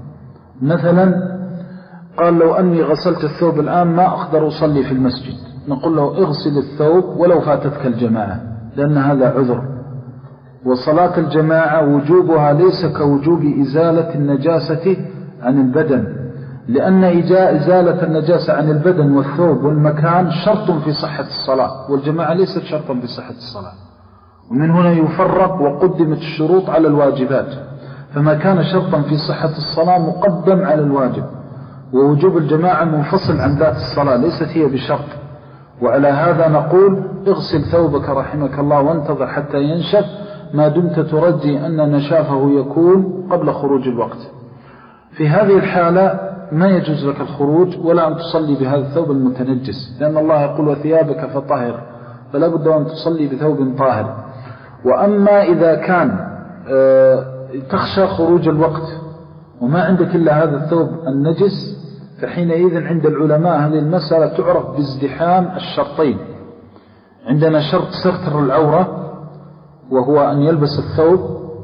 مثلا قال لو أني غسلت الثوب الآن ما أقدر أصلي في المسجد، نقول له اغسل الثوب ولو فاتتك الجماعة، لأن هذا عذر. وصلاة الجماعة وجوبها ليس كوجوب إزالة النجاسة عن البدن، لأن إزالة النجاسة عن البدن والثوب والمكان شرط في صحة الصلاة، والجماعة ليست شرطا في صحة الصلاة. ومن هنا يفرق وقدمت الشروط على الواجبات، فما كان شرطا في صحة الصلاة مقدم على الواجب، ووجوب الجماعة منفصل عن ذات الصلاة ليست هي بشرط. وعلى هذا نقول اغسل ثوبك رحمك الله وانتظر حتى ينشف، ما دمت ترجي أن نشافه يكون قبل خروج الوقت. في هذه الحالة ما يجوز لك الخروج ولا أن تصلي بهذا الثوب المتنجس، لأن الله يقول وثيابك فطهر، فلا بد أن تصلي بثوب طاهر. وأما إذا كان تخشى خروج الوقت وما عندك إلا هذا الثوب النجس، فحينئذ عند العلماء هذه المسألة تعرف بازدحام الشرطين. عندنا شرط ستر العورة وهو أن يلبس الثوب،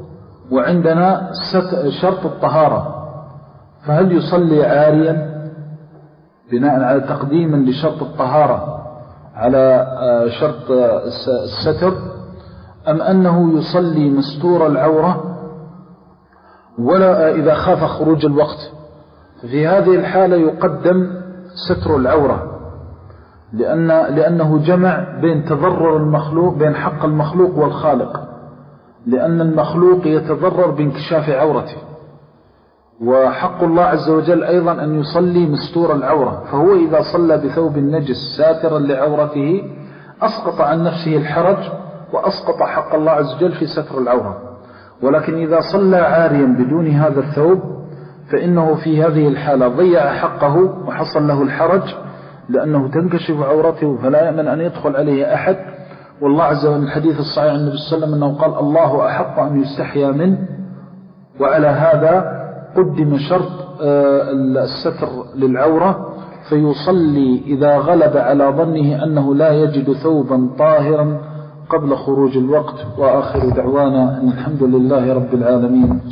وعندنا شرط الطهارة، فهل يصلي عاريا بناء على تقديما لشرط الطهارة على شرط الستر، أم أنه يصلي مستور العورة ولا إذا خاف خروج الوقت؟ ففي هذه الحالة يقدم ستر العورة، لأن لأنه جمع بين تضرر المخلوق بين حق المخلوق والخالق، لأن المخلوق يتضرر بانكشاف عورته، وحق الله عز وجل أيضا أن يصلي مستور العورة. فهو إذا صلى بثوب النجس ساترا لعورته أسقط عن نفسه الحرج وأسقط حق الله عز وجل في ستر العورة. ولكن إذا صلى عاريا بدون هذا الثوب فإنه في هذه الحالة ضيع حقه وحصل له الحرج، لأنه تنكشف عورته فلا يأمن أن يدخل عليه أحد. والله عز وجل الحديث الصحيح عن النبي صلى الله عليه وسلم أنه قال الله أحق أن يستحيا منه. وعلى هذا قدم شرط الستر للعورة فيصلي إذا غلب على ظنه أنه لا يجد ثوبا طاهرا قبل خروج الوقت. وآخر دعوانا أن الحمد لله رب العالمين.